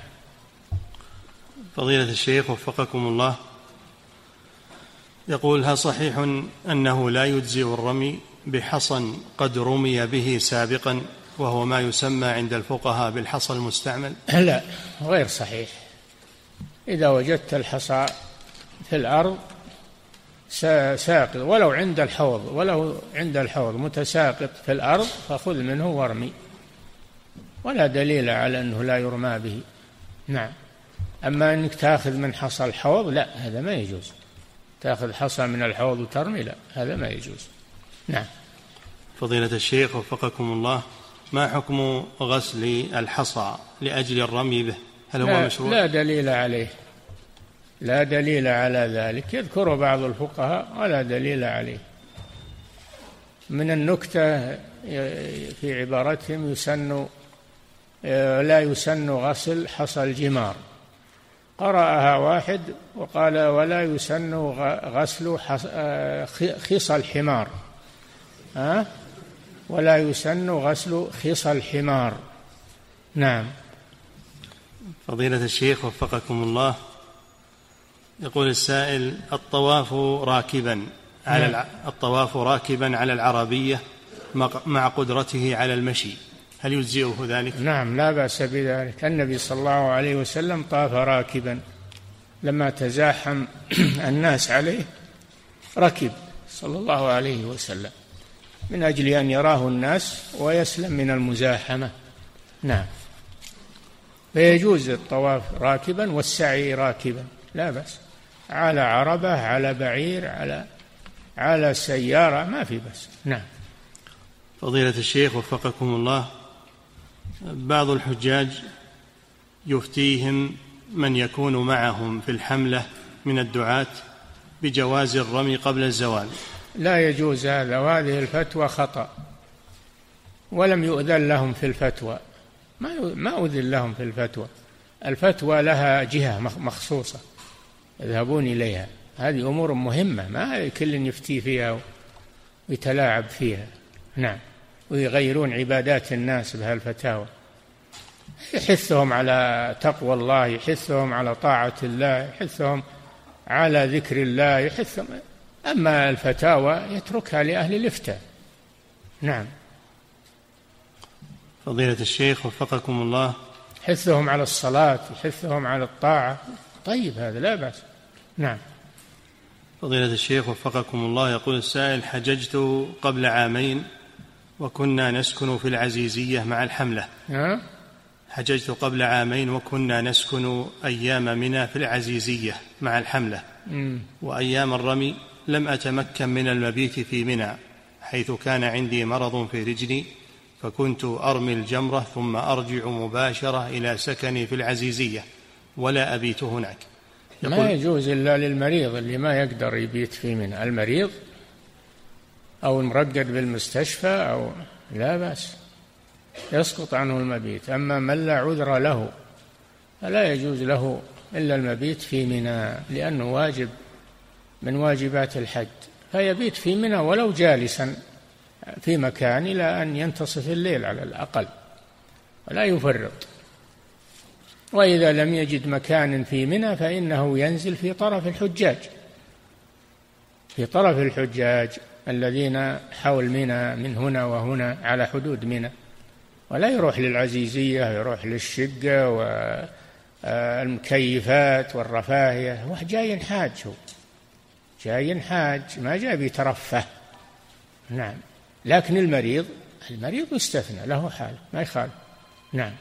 فضيلة الشيخ وفقكم الله، يقول: هل صحيح أنه لا يجزئ الرمي بحصى قد رمي به سابقا وهو ما يسمى عند الفقهاء بالحصى المستعمل؟ لا، غير صحيح. إذا وجدت الحصى في الأرض ساقط ولو عند الحوض ولو عند الحوض متساقط في الأرض فخذ منه وارمي، ولا دليل على أنه لا يرمى به. نعم. أما أنك تأخذ من حصى الحوض لا، هذا ما يجوز. تأخذ حصى من الحوض وترمي، لا، هذا ما يجوز. نعم. فضيلة الشيخ وفقكم الله، ما حكم غسل الحصى لأجل الرمي به؟ هل هو مشروع؟ لا دليل عليه، لا دليل على ذلك. يذكر بعض الفقهاء ولا دليل عليه. من النكتة في عبارتهم يسن لا يسن غسل حصى الجمار، قرأها واحد وقال ولا يسن غسل خصى الحمار، ها؟ ولا يسن غسل خصى الحمار. نعم. فضيلة الشيخ وفقكم الله، يقول السائل: الطواف راكبا على الع... الطواف راكبا على العربية مع قدرته على المشي، هل يجزئه ذلك؟ نعم، لا بأس بذلك. النبي صلى الله عليه وسلم طاف راكبا لما تزاحم الناس عليه، ركب صلى الله عليه وسلم من أجل أن يراه الناس ويسلم من المزاحمة. نعم. فيجوز الطواف راكبا والسعي راكبا، لا بأس، على عربة، على بعير، على على سيارة، ما في بأس. نعم. فضيلة الشيخ وفقكم الله، بعض الحجاج يفتيهم من يكون معهم في الحملة من الدعاة بجواز الرمي قبل الزوال. لا يجوز هذا، وهذه الفتوى خطأ، ولم يؤذن لهم في الفتوى، ما ما أذن لهم في الفتوى. الفتوى لها جهة مخصوصة يذهبون إليها، هذه أمور مهمة ما كل يفتي فيها ويتلاعب فيها. نعم. ويغيرون عبادات الناس بهالفتاوى. يحثهم على تقوى الله، يحثهم على طاعة الله، يحثهم على ذكر الله، يحثهم. أما الفتاوى يتركها لأهل الإفتاء. نعم. فضيلة الشيخ وفقكم الله، يحثهم على الصلاة، يحثهم على الطاعة، طيب هذا لا بأس. نعم. فضيلة الشيخ وفقكم الله، يقول السائل: حججت قبل عامين وكنا نسكن في العزيزية مع الحملة. أه؟ حججت قبل عامين وكنا نسكن أيام منى في العزيزية مع الحملة، م. وأيام الرمي لم أتمكن من المبيت في منى حيث كان عندي مرض في رجلي، فكنت أرمي الجمرة ثم أرجع مباشرة إلى سكني في العزيزية ولا أبيت هناك. ما يجوز إلا للمريض اللي ما يقدر يبيت في منى، المريض أو المرقد بالمستشفى أو لا بأس، يسقط عنه المبيت. أما من لا عذر له فلا يجوز له إلا المبيت في منى، لأنه واجب من واجبات الحج، فيبيت في منى ولو جالسا في مكان إلى أن ينتصف الليل على الأقل، ولا يفرط. وإذا لم يجد مكان في منى فإنه ينزل في طرف الحجاج، في طرف الحجاج الذين حول منى من هنا وهنا على حدود منى، ولا يروح للعزيزية، يروح للشقة والمكيفات والرفاهية. هو جاي حاج، هو جاي حاج ما جاء بيترفه. نعم. لكن المريض المريض يستثنى له حال ما يخالف. نعم.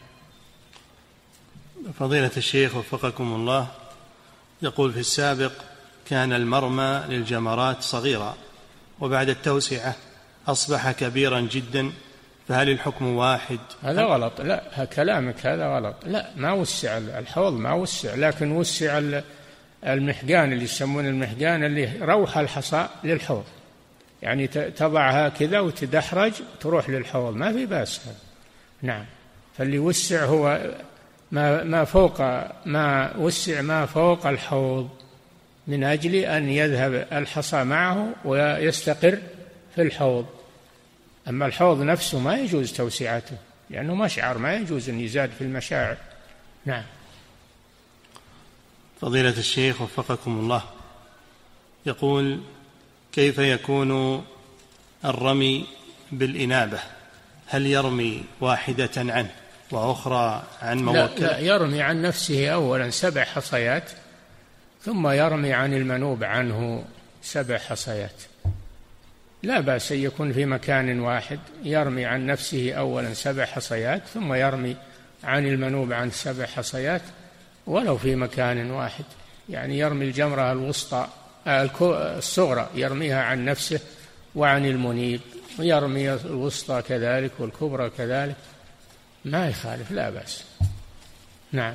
فضيلة الشيخ وفقكم الله، يقول: في السابق كان المرمى للجمرات صغيرا وبعد التوسعة أصبح كبيرا جدا، فهل الحكم واحد؟ هذا غلط، لا كلامك هذا غلط. لا، ما وسع الحوض، ما وسع، لكن وسع المحجان اللي يسمون المحجان اللي روح الحصى للحوض، يعني تضعها كذا وتدحرج تروح للحوض، ما في بأس. نعم. فاللي وسع هو ما ما فوق ما وسع ما فوق الحوض من أجل أن يذهب الحصى معه ويستقر في الحوض. أما الحوض نفسه ما يجوز توسعته لأنه مشعر، ما يجوز أن يزاد في المشاعر. نعم. فضيلة الشيخ وفقكم الله، يقول: كيف يكون الرمي بالإنابة؟ هل يرمي واحدة عنه وأخرى عن موكل؟ لا, لا، يرمي عن نفسه أولا سبع حصيات، ثم يرمي عن المنوب عنه سبع حصيات. لا بأس أن يكون في مكان واحد، يرمي عن نفسه أولا سبع حصيات ثم يرمي عن المنوب عن سبع حصيات، ولو في مكان واحد. يعني يرمي الجمرة الوسطى الصغرى يرميها عن نفسه وعن المنيب، ويرمي الوسطى كذلك والكبرى كذلك، ما يخالف، لا بأس. نعم.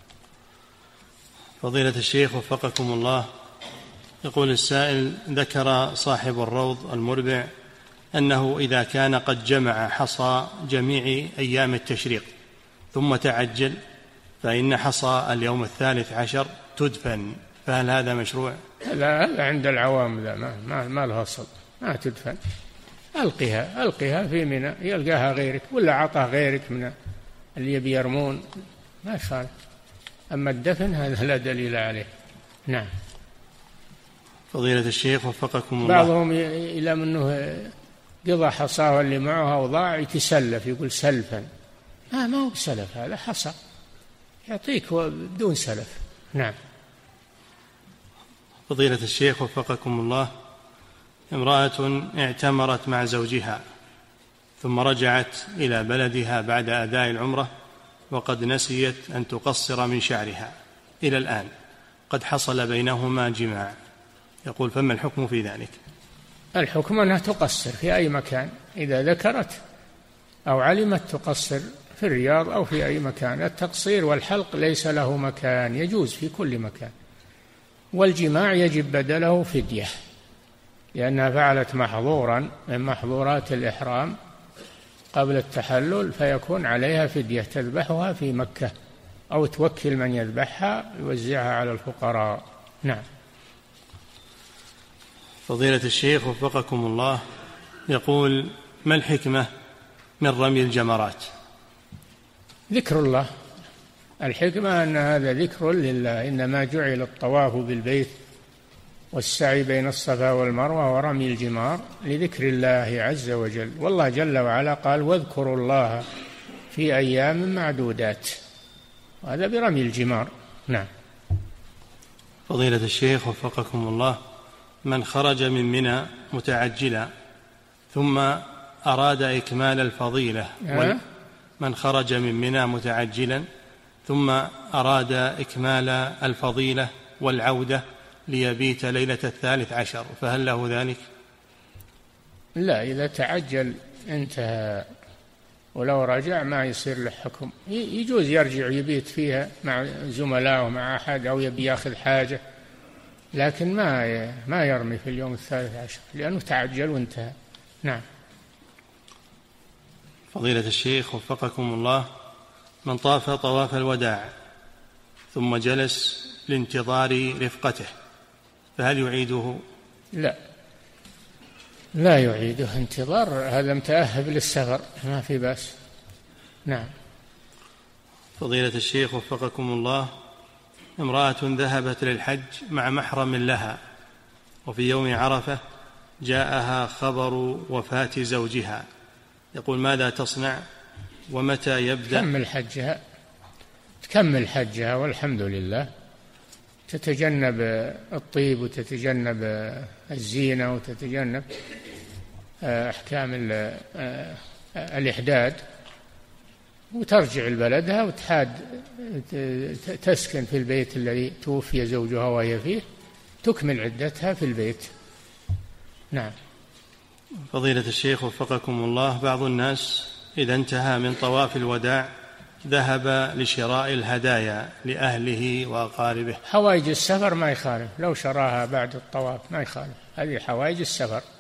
فضيلة الشيخ وفقكم الله، يقول السائل: ذكر صاحب الروض المربع أنه إذا كان قد جمع حصى جميع أيام التشريق ثم تعجل فإن حصى اليوم الثالث عشر تدفن، فهل هذا مشروع؟ لا، عند العوام لا، ما, ما, ما لها أصل، ما تدفن. ألقها ألقها في منى، يلقاها غيرك ولا عطاه غيرك من اللي يبي يرمون، ما يخالف. أما الدفن هذا لا دليل عليه. نعم. فضيلة الشيخ وفقكم الله، بعضهم إلى منه قضى حصاه اللي معه وضاع يتسلف، يقول سلفا. آه ما هو بسلف، هذا حصى يعطيك بدون سلف. نعم. فضيلة الشيخ وفقكم الله، امرأة اعتمرت مع زوجها ثم رجعت إلى بلدها بعد أداء العمرة وقد نسيت أن تقصر من شعرها إلى الآن، قد حصل بينهما جماع، يقول: فما الحكم في ذلك؟ الحكم أنها تقصر في أي مكان، إذا ذكرت أو علمت تقصر في الرياض أو في أي مكان. التقصير والحلق ليس له مكان، يجوز في كل مكان. والجماع يجب بدله فدية، لأنها فعلت محظورا من محظورات الإحرام قبل التحلل، فيكون عليها فدية تذبحها في مكة أو توكل من يذبحها يوزعها على الفقراء. نعم. فضيلة الشيخ وفقكم الله، يقول: ما الحكمة من رمي الجمرات؟ ذكر الله. الحكمة أن هذا ذكر لله، إنما جعل الطواف بالبيت والسعي بين الصفا والمروة ورمي الجمار لذكر الله عز وجل. والله جل وعلا قال: واذكروا الله في أيام معدودات، وهذا برمي الجمار. نعم. فضيلة الشيخ وفقكم الله، من خرج من منى متعجلا ثم أراد إكمال الفضيلة وال... من خرج من منى متعجلا ثم أراد إكمال الفضيلة والعودة ليبيت ليلة الثالث عشر، فهل له ذلك؟ لا، إذا تعجل انتهى، ولو رجع ما يصير له حكم. يجوز يرجع يبيت فيها مع زملائه مع أحد أو يبي يأخذ حاجة، لكن ما ما يرمي في اليوم الثالث عشر لأنه تعجل وانتهى. نعم. فضيلة الشيخ وفقكم الله، من طاف طواف الوداع ثم جلس لانتظار رفقته فهل يعيده؟ لا، لا يعيده، انتظار هذا متأهب للسفر، ما في بأس. نعم. فضيلة الشيخ وفقكم الله، امرأة ذهبت للحج مع محرم لها، وفي يوم عرفة جاءها خبر وفاة زوجها، يقول: ماذا تصنع ومتى يبدأ؟ تكمل حجها، تكمل حجها والحمد لله، تتجنب الطيب وتتجنب الزينة وتتجنب أحكام الإحداد، وترجع لبلدها وتحاد تسكن في البيت الذي توفي زوجها وهي فيه، تكمل عدتها في البيت. نعم. فضيلة الشيخ وفقكم الله، بعض الناس إذا انتهى من طواف الوداع ذهب لشراء الهدايا لأهله وأقاربه. حوائج السفر ما يخالف، لو شراها بعد الطواف ما يخالف، هذه حوائج السفر.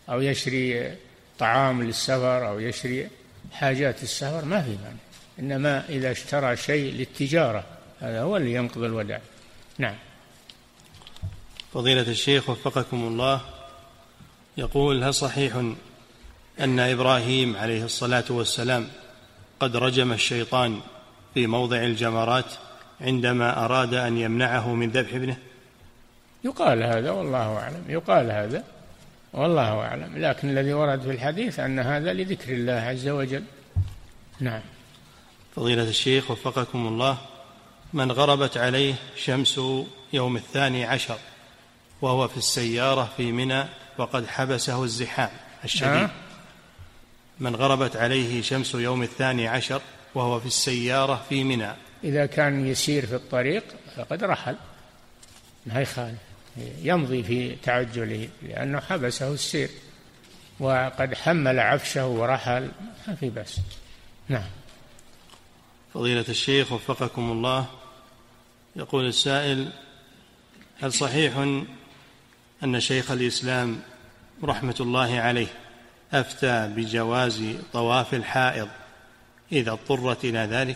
أو يشري طعام للسفر أو يشري حاجات السفر ما في مانع، إنما إذا اشترى شيء للتجارة هذا هو اللي ينقض الوداع. نعم. فضيلة الشيخ وفقكم الله، يقول: هل صحيح أن إبراهيم عليه الصلاة والسلام قد رجم الشيطان في موضع الجمرات عندما أراد أن يمنعه من ذبح ابنه؟ يقال هذا والله أعلم، يقال هذا والله أعلم، لكن الذي ورد في الحديث أن هذا لذكر الله عز وجل. نعم. فضيلة الشيخ وفقكم الله، من غربت عليه شمس يوم الثاني عشر وهو في السيارة في منى وقد حبسه الزحام الشديد، أه؟ من غربت عليه شمس يوم الثاني عشر وهو في السيارة في منى، إذا كان يسير في الطريق فقد رحل، ما يخالف، يمضي في تعجله لأنه حبسه السير، وقد حمل عفشه ورحل ما في بأس. نعم. فضيلة الشيخ وفقكم الله، يقول السائل: هل صحيح أن شيخ الإسلام رحمة الله عليه أفتى بجواز طواف الحائض إذا اضطرت إلى ذلك؟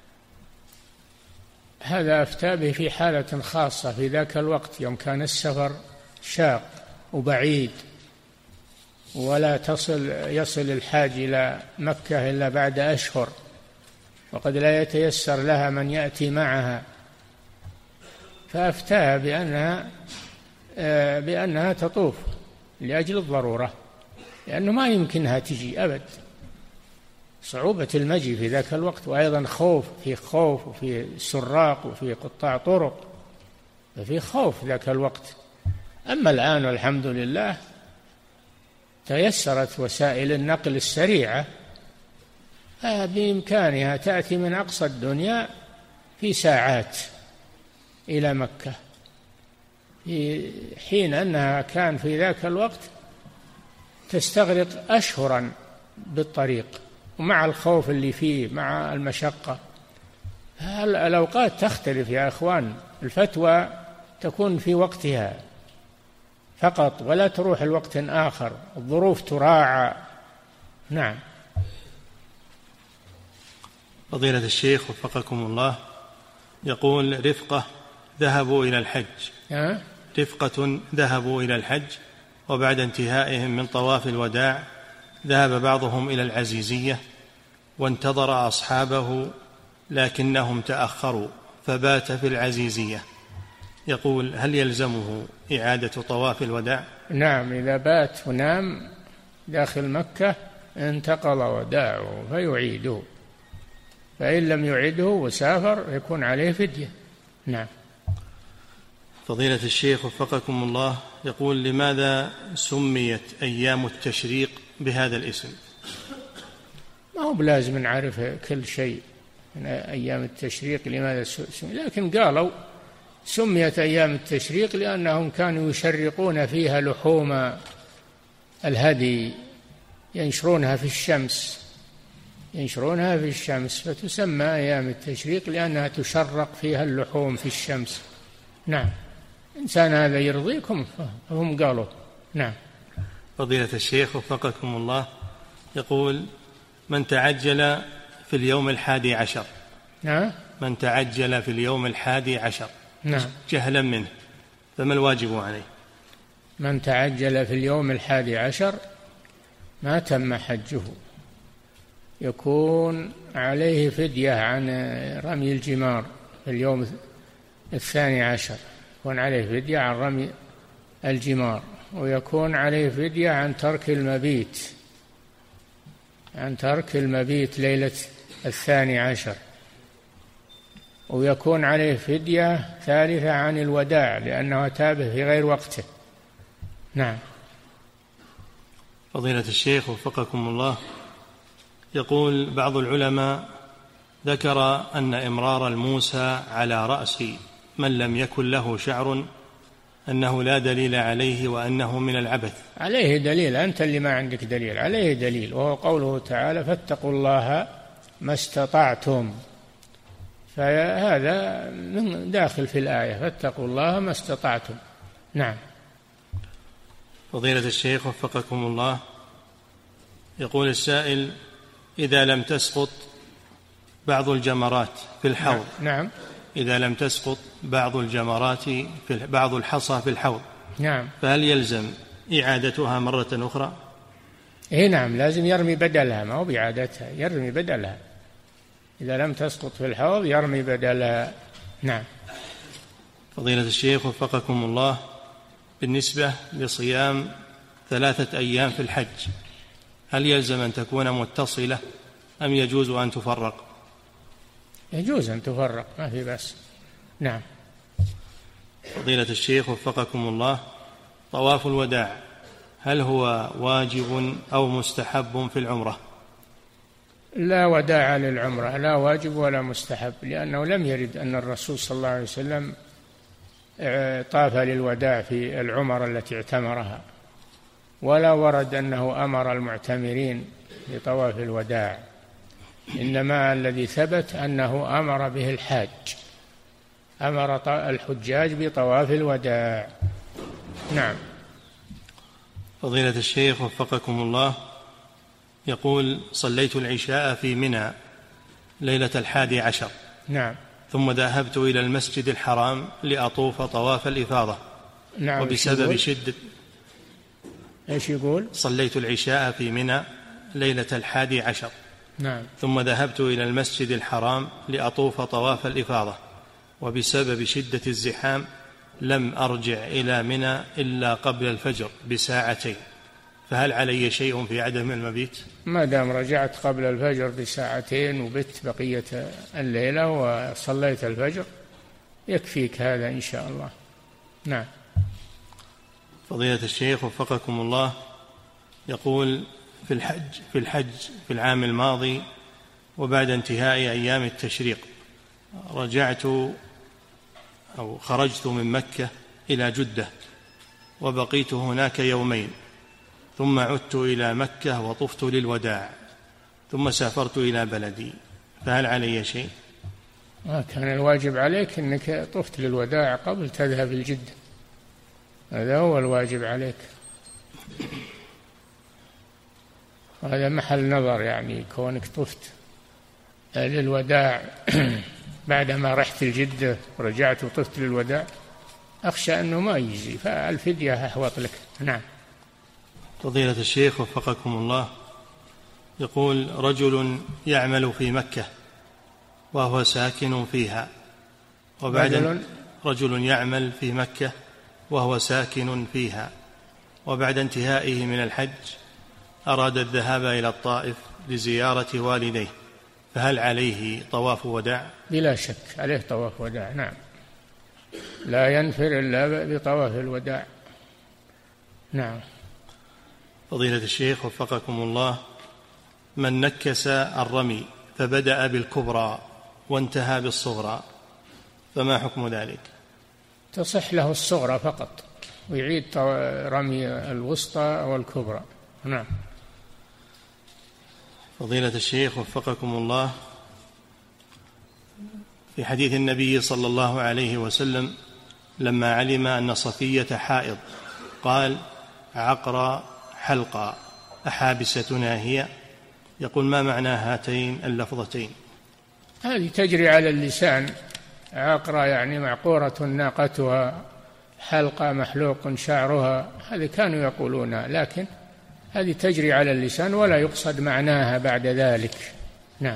هذا أفتى به في حالة خاصة في ذاك الوقت، يوم كان السفر شاق وبعيد ولا تصل يصل الحاج إلى مكة إلا بعد أشهر، وقد لا يتيسر لها من يأتي معها، فأفتاها بأنها بأنها تطوف لأجل الضرورة، لأنه ما يمكنها تجي أبد، صعوبة المجيء في ذاك الوقت، وأيضا خوف، في خوف وفي سراق وفي قطاع طرق، ففي خوف ذاك الوقت. أما الآن والحمد لله تيسرت وسائل النقل السريعة، بإمكانها تأتي من أقصى الدنيا في ساعات إلى مكة، في حين أنها كان في ذاك الوقت تستغرق أشهرا بالطريق، ومع الخوف اللي فيه مع المشقة. الأوقات تختلف يا أخوان، الفتوى تكون في وقتها فقط ولا تروح الوقت آخر، الظروف تراعى. نعم. فضيلة الشيخ وفقكم الله، يقول: رفقة ذهبوا إلى الحج أه؟ رفقة ذهبوا إلى الحج، وبعد انتهائهم من طواف الوداع ذهب بعضهم إلى العزيزية وانتظر أصحابه لكنهم تأخروا فبات في العزيزية، يقول: هل يلزمه إعادة طواف الوداع؟ نعم، إذا بات ونام داخل مكة انتقل وداعه فيعيده، فإن لم يعده وسافر يكون عليه فدية. نعم. فضيلة الشيخ وفقكم الله، يقول: لماذا سميت أيام التشريق بهذا الاسم؟ ما هو بلازم نعرف كل شيء من أيام التشريق لماذا سميت، لكن قالوا سميت أيام التشريق لأنهم كانوا يشرقون فيها لحوم الهدي، ينشرونها في الشمس ينشرونها في الشمس فتسمى أيام التشريق لأنها تشرق فيها اللحوم في الشمس. نعم. إنسان هذا يرضيكم فهم قالوا. نعم. فضيلة الشيخ وفقكم الله، يقول: من تعجل في اليوم الحادي عشر نعم من تعجل في اليوم الحادي عشر نعم جهلا منه فما الواجب عليه؟ من تعجل في اليوم الحادي عشر ما تم حجه، يكون عليه فدية عن رمي الجمار في اليوم الثاني عشر، يكون عليه فدية عن رمي الجمار، ويكون عليه فدية عن ترك المبيت عن ترك المبيت ليلة الثاني عشر، ويكون عليه فدية ثالثة عن الوداع لأنه تابه في غير وقته. نعم. فضيلة الشيخ وفقكم الله، يقول بعض العلماء ذكر أن إمرار الموسى على رأس من لم يكن له شعر أنه لا دليل عليه وأنه من العبث. عليه دليل، أنت اللي ما عندك دليل، عليه دليل، وهو قوله تعالى: فاتقوا الله ما استطعتم، فهذا من داخل في الآية، فاتقوا الله ما استطعتم. نعم. فضيلة الشيخ وفقكم الله، يقول السائل: إذا لم تسقط بعض الجمرات في الحوض نعم إذا لم تسقط بعض الجمرات في بعض الحصى في الحوض نعم فهل يلزم إعادتها مرة أخرى؟ إيه نعم، لازم يرمي بدلها، ما هو بإعادتها، يرمي بدلها. إذا لم تسقط في الحوض يرمي بدلها. نعم. فضيلة الشيخ وفقكم الله، بالنسبة لصيام ثلاثة أيام في الحج، هل يلزم أن تكون متصلة أم يجوز أن تفرق؟ يجوز أن تفرق، ما في بأس. نعم. فضيلة الشيخ وفقكم الله، طواف الوداع هل هو واجب أو مستحب في العمرة؟ لا وداع للعمرة، لا واجب ولا مستحب، لأنه لم يرد أن الرسول صلى الله عليه وسلم طاف للوداع في العمر التي اعتمرها، ولا ورد أنه أمر المعتمرين بطواف الوداع، إنما الذي ثبت أنه أمر به الحاج، أمر الحجاج بطواف الوداع. نعم. فضيلة الشيخ وفقكم الله، يقول: صليت العشاء في منى ليلة الحادي عشر، نعم، ثم ذهبت إلى المسجد الحرام لأطوف طواف الإفاضة، نعم، وبسبب شدة إيش يقول؟ صليت العشاء في منى ليلة الحادي عشر، نعم، ثم ذهبت إلى المسجد الحرام لأطوف طواف الإفاضة، وبسبب شدة الزحام لم أرجع إلى منى إلا قبل الفجر بساعتين، فهل علي شيء في عدم المبيت؟ ما دام رجعت قبل الفجر بساعتين وبت بقية الليلة وصليت الفجر يكفيك هذا إن شاء الله. نعم. فضيلة الشيخ وفقكم الله، يقول: في الحج في الحج في العام الماضي وبعد انتهاء أيام التشريق رجعت أو خرجت من مكة إلى جدة وبقيت هناك يومين، ثم عدت إلى مكة وطفت للوداع، ثم سافرت إلى بلدي، فهل علي شيء؟ ما كان الواجب عليك أنك طفت للوداع قبل تذهب الجدة، هذا هو الواجب عليك، هذا محل نظر، يعني كونك طفت للوداع بعدما رحت الجدة ورجعت وطفت للوداع أخشى أنه ما يجزي، فالفدية أحوط لك. نعم. فضيلة الشيخ وفقكم الله، يقول: رجل يعمل في مكة وهو ساكن فيها، وبعد رجل, رجل يعمل في مكة وهو ساكن فيها وبعد انتهائه من الحج أراد الذهاب إلى الطائف لزيارة والديه، فهل عليه طواف وداع؟ بلا شك عليه طواف وداع. نعم، لا ينفر إلا بطواف الوداع. نعم. فضيلة الشيخ وفقكم الله، من نكس الرمي فبدأ بالكبرى وانتهى بالصغرى فما حكم ذلك؟ تصح له الصغرى فقط ويعيد رمي الوسطى والكبرى. نعم. فضيلة الشيخ وفقكم الله، في حديث النبي صلى الله عليه وسلم لما علم أن صفية حائض قال: عقرى حلقى أحابستنا هي؟ يقول: ما معنى هاتين اللفظتين؟ هذه تجري على اللسان، عقرى يعني معقورة ناقتها، حلقة محلوق شعرها، هذه كانوا يقولونها، لكن هذه تجري على اللسان ولا يقصد معناها بعد ذلك. نعم.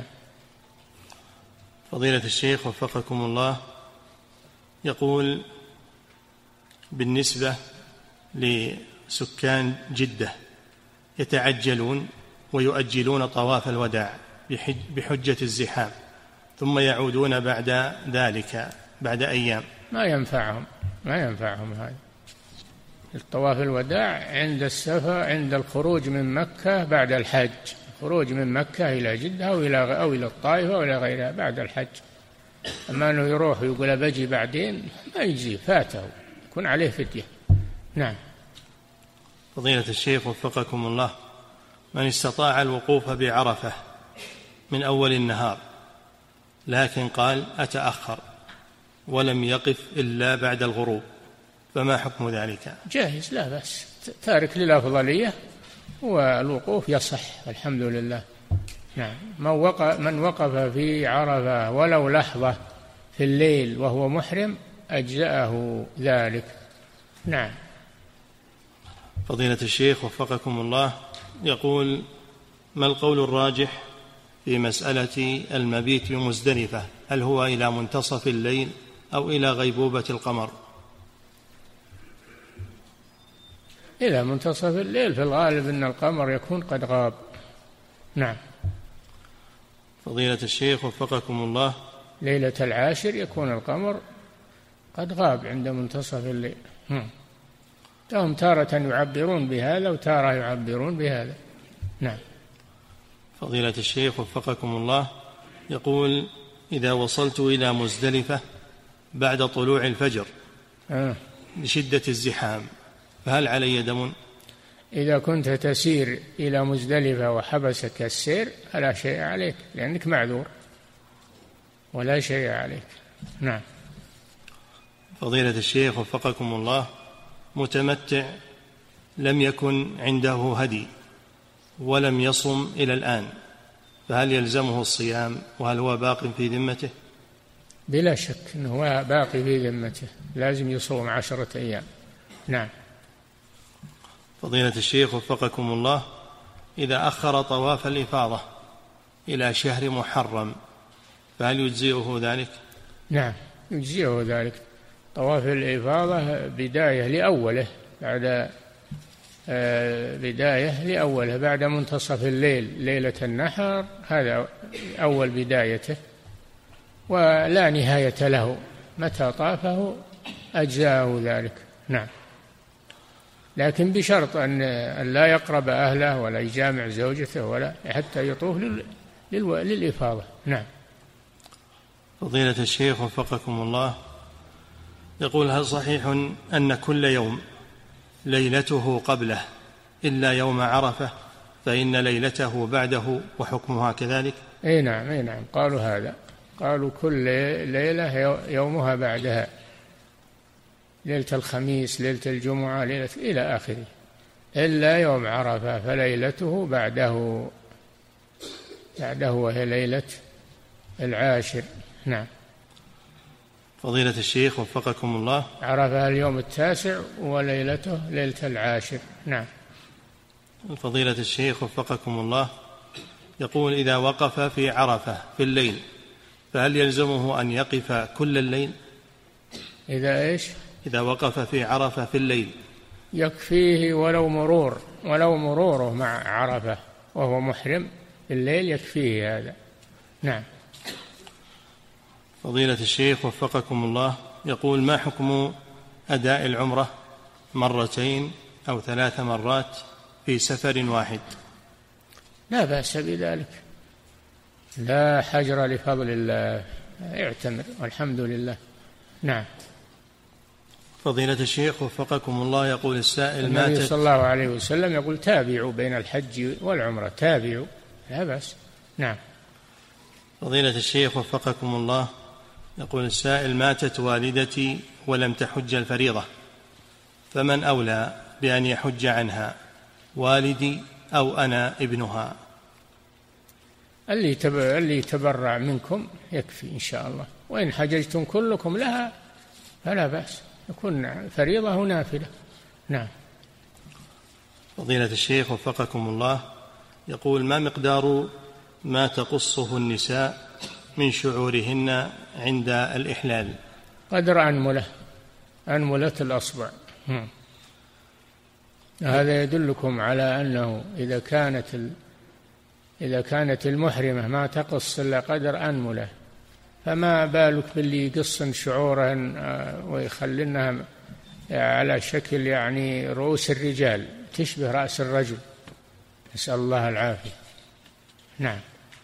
فضيلة الشيخ وفقكم الله، يقول: بالنسبة لسكان جدة يتعجلون ويؤجلون طواف الوداع بحجة الزحام ثم يعودون بعد ذلك بعد أيام، ما ينفعهم ما ينفعهم هذا. الطواف الوداع عند السفر، عند الخروج من مكة بعد الحج، خروج من مكة إلى جدة أو إلى أو إلى الطائف أو إلى غيرها بعد الحج. أما أنه يروح ويقول بجي بعدين ما يجي، فاته، يكون عليه فدية. نعم. فضيلة الشيخ وفقكم الله، من استطاع الوقوف بعرفة من أول النهار لكن قال أتأخر ولم يقف إلا بعد الغروب فما حكم ذلك؟ جاهز لا بأس، تارك للأفضلية والوقوف يصح الحمد لله. نعم، من وقف, من وقف في عرفة ولو لحظة في الليل وهو محرم أجزأه ذلك. نعم. فضيلة الشيخ وفقكم الله يقول: ما القول الراجح في مسألة المبيت بمزدلفة؟ هل هو إلى منتصف الليل أو إلى غيبوبة القمر؟ إلى منتصف الليل، في الغالب أن القمر يكون قد غاب. نعم. فضيلة الشيخ وفقكم الله، ليلة العاشر يكون القمر قد غاب عند منتصف الليل. هم تارة يعبرون بهذا وتارة يعبرون بهذا. نعم. فضيلة الشيخ وفقكم الله يقول: إذا وصلت إلى مزدلفة بعد طلوع الفجر آه. لشدة الزحام فهل علي دم؟ إذا كنت تسير إلى مزدلفة وحبسك السير فلا شيء عليك، لأنك معذور ولا شيء عليك. نعم. فضيلة الشيخ وفقكم الله، متمتع لم يكن عنده هدي ولم يصم إلى الآن، فهل يلزمه الصيام وهل هو باق في ذمته؟ بلا شك أنه باقي في ذمته، لازم يصوم عشرة أيام. نعم. فضيلة الشيخ وفقكم الله، إذا أخر طواف الإفاضة إلى شهر محرم فهل يجزئه ذلك؟ نعم يجزئه ذلك. طواف الإفاضة بداية لأوله بعد بداية لأوله بعد منتصف الليل ليلة النحر، هذا أول بدايته ولا نهاية له، متى طافه أجزاه ذلك. نعم. لكن بشرط أن لا يقرب أهله ولا يجامع زوجته ولا حتى يطوف للإفاضة. نعم. فضيلة الشيخ وفقكم الله يقول: هل صحيح أن كل يوم ليلته قبله إلا يوم عرفة فإن ليلته بعده وحكمها كذلك؟ أي نعم أي نعم قالوا هذا، قالوا كل ليلة يومها بعدها، ليلة الخميس ليلة الجمعة ليلة إلى آخره، إلا يوم عرفة فليلته بعده بعده وهي ليلة العاشر. نعم. فضيلة الشيخ وفقكم الله، عرفة اليوم التاسع وليلته ليلة العاشر. نعم. فضيلة الشيخ وفقكم الله يقول: إذا وقف في عرفة في الليل فهل يلزمه أن يقف كل الليل؟ إذا إيش؟ إذا وقف في عرفة في الليل يكفيه ولو مرور ولو مروره مع عرفة وهو محرم في الليل يكفيه هذا. نعم. فضيلة الشيخ وفقكم الله يقول: ما حكم أداء العمرة مرتين أو ثلاث مرات في سفر واحد؟ لا بأس بذلك، لا حجر لفضل الله، اعتمر والحمد لله. نعم. فضيلة الشيخ وفقكم الله يقول السائل: النبي صلى الله عليه وسلم يقول: تابعوا بين الحج والعمرة، تابعوا، لا بأس. نعم. فضيلة الشيخ وفقكم الله يقول السائل: ماتت والدتي ولم تحج الفريضة، فمن أولى بأن يحج عنها، والدي أو أنا ابنها؟ اللي اللي يتبرع منكم يكفي إن شاء الله، وإن حججتم كلكم لها فلا بأس، يكون فريضة ونافلة. نعم. فضيلة الشيخ وفقكم الله يقول: ما مقدار ما تقصه النساء من شعورهن عند الإحلال؟ قدر أنملة أنملة الأصبع. هذا يدلكم على أنه إذا كانت إذا كانت المحرمة ما تقص إلا قدر أنملة، فما بالك باللي يقصن شعورهن ويخلنها على شكل يعني رؤوس الرجال، تشبه رأس الرجل، نسأل الله العافية. نعم.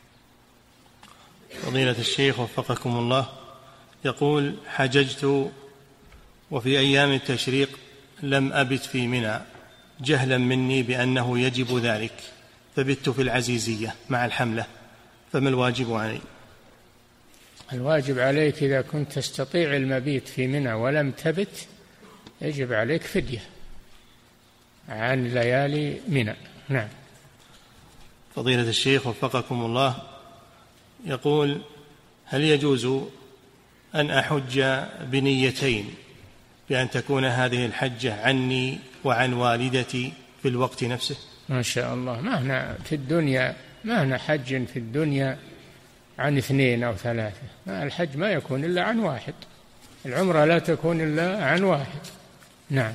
فضيلة الشيخ وفقكم الله يقول: حججت وفي أيام التشريق لم أبت في منى جهلا مني بأنه يجب ذلك، فبت في العزيزية مع الحملة، فما الواجب علي؟ الواجب عليك إذا كنت تستطيع المبيت في منى ولم تبت يجب عليك فدية عن ليالي منى. نعم. فضيلة الشيخ وفقكم الله، يقول: هل يجوز أن أحج بنيتين، بأن تكون هذه الحجة عني وعن والدتي في الوقت نفسه؟ ما شاء الله. ما هنا في الدنيا، ما هنا حج في الدنيا عن اثنين أو ثلاثة. الحج ما يكون إلا عن واحد، العمرة لا تكون إلا عن واحد. نعم.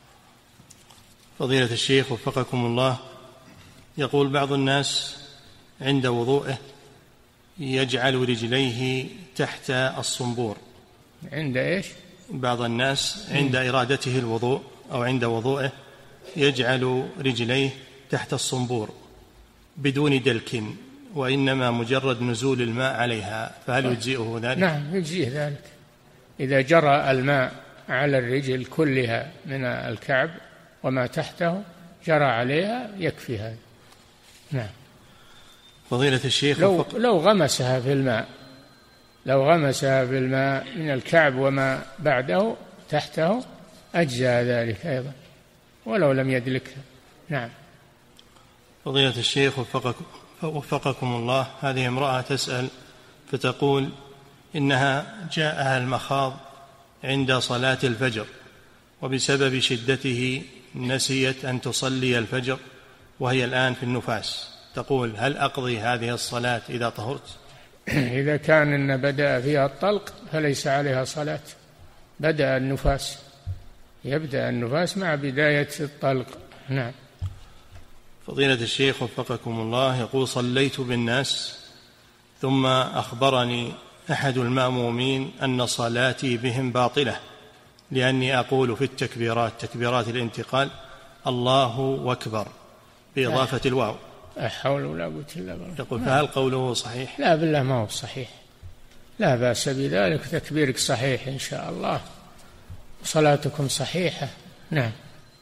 فضيلة الشيخ وفقكم الله، يقول بعض الناس عند وضوءه يجعل رجليه تحت الصنبور. عند إيش؟ بعض الناس عند إرادته الوضوء أو عند وضوءه يجعل رجليه تحت الصنبور بدون دلك، وإنما مجرد نزول الماء عليها، فهل يجزئه ذلك؟ نعم يجزئه ذلك. إذا جرى الماء على الرجل كلها من الكعب وما تحته جرى عليها يكفي هذا. نعم. فضيلة الشيخ، لو, لو غمسها في الماء لو غمسها في الماء من الكعب وما بعده تحته أجزاء ذلك أيضا ولو لم يدلكها. نعم. فضيلة الشيخ وفقكم, وفقكم الله، هذه امرأة تسأل فتقول إنها جاءها المخاض عند صلاة الفجر، وبسبب شدته نسيت أن تصلي الفجر وهي الآن في النفاس. تقول: هل أقضي هذه الصلاة إذا طهرت؟ إذا كان إن بدأ فيها الطلق فليس عليها صلاة. بدأ النفاس، يبدأ النفاس مع بداية الطلق. نعم. فضيلة الشيخ وفقكم الله، يقول: صليت بالناس ثم أخبرني أحد المأمومين أن صلاتي بهم باطلة، لأني أقول في التكبيرات تكبيرات الانتقال الله أكبر بإضافة الواو. لا حول ولا قوة إلا بالله. يقول: فهل قوله صحيح؟ لا بالله ما هو صحيح، لا بأس بذلك، تكبيرك صحيح إن شاء الله، صلاتكم صحيحة. نعم.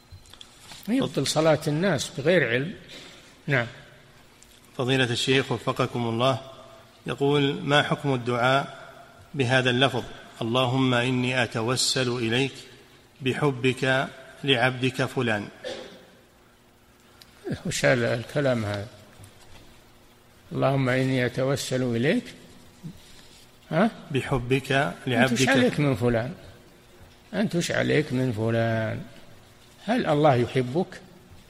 يبطل صلاة الناس بغير علم. نعم. فضيلة الشيخ وفقكم الله، يقول: ما حكم الدعاء بهذا اللفظ: اللهم إني أتوسل إليك بحبك لعبدك فلان؟ وش الكلام هذا؟ اللهم إني أتوسل إليك ها؟ بحبك لعبدك. أنت وش عليك من فلان؟ أنت وش عليك من فلان؟ هل الله يحبك؟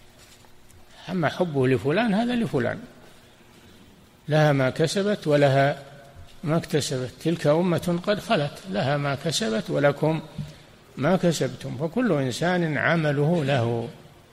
أما حبه لفلان هذا لفلان، لها ما كسبت ولها ما اكتسبت، تلك أمة قد خلت لها ما كسبت ولكم ما كسبتم، فكل إنسان عمله له.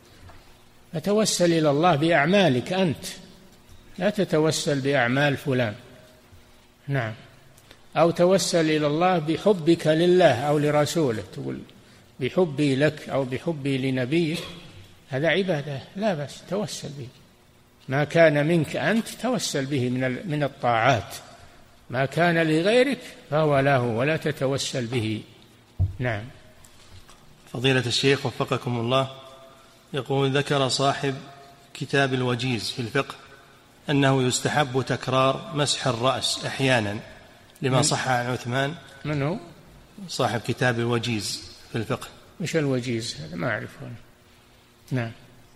فتوسل إلى الله بأعمالك أنت، لا تتوسل بأعمال فلان. نعم. أو توسل إلى الله بحبك لله أو لرسوله، تقول بحبي لك أو بحبي لنبيك، هذا عبادة لا بأس توسل به. ما كان منك أنت توسل به من من الطاعات، ما كان لغيرك فهو له ولا تتوسل به. نعم. فضيلة الشيخ وفقكم الله، يقول: ذكر صاحب كتاب الوجيز في الفقه أنه يستحب تكرار مسح الرأس أحيانا لما صح عن عثمان. من هو صاحب كتاب الوجيز في الفقه؟ مش الوجيز هذا ما أعرفه. نعم.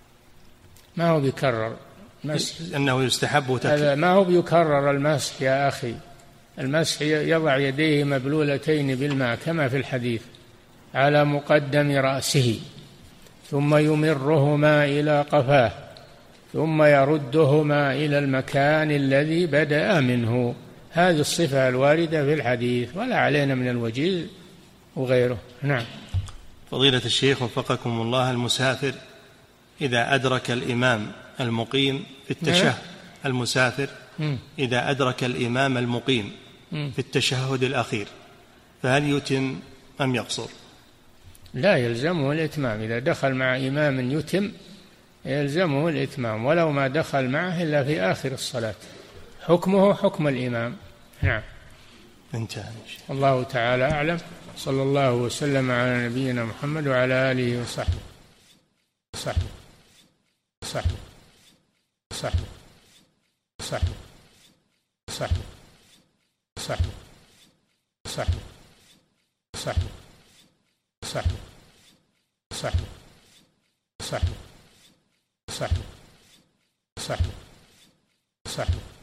ما هو بيكرر مسح، أنه يستحب تكرار. ما هو بيكرر المسح يا أخي. المسح يضع يديه مبلولتين بالماء كما في الحديث على مقدم رأسه، ثم يمرهما إلى قفاه، ثم يردهما إلى المكان الذي بدأ منه. هذه الصفة الواردة في الحديث، ولا علينا من الوجيز وغيره. نعم. فضيلة الشيخ وفقكم الله، المسافر إذا أدرك الإمام المقيم في التشهد، المسافر إذا أدرك الإمام المقيم في التشهد الأخير فهل يتم أم يقصر؟ لا يلزمه الإتمام. إذا دخل مع إمام يتم يلزمه الإتمام، ولو ما دخل معه إلا في آخر الصلاة، حكمه حكم الإمام. نعم. انتهى. الله تعالى أعلم. صلى الله وسلم على نبينا محمد وعلى آله وصحبه صحبه صحبه صحبه صحبه صحبه صحبه صحبه صحبه صحبه صحبه صحبه صحبه صحبه صحبه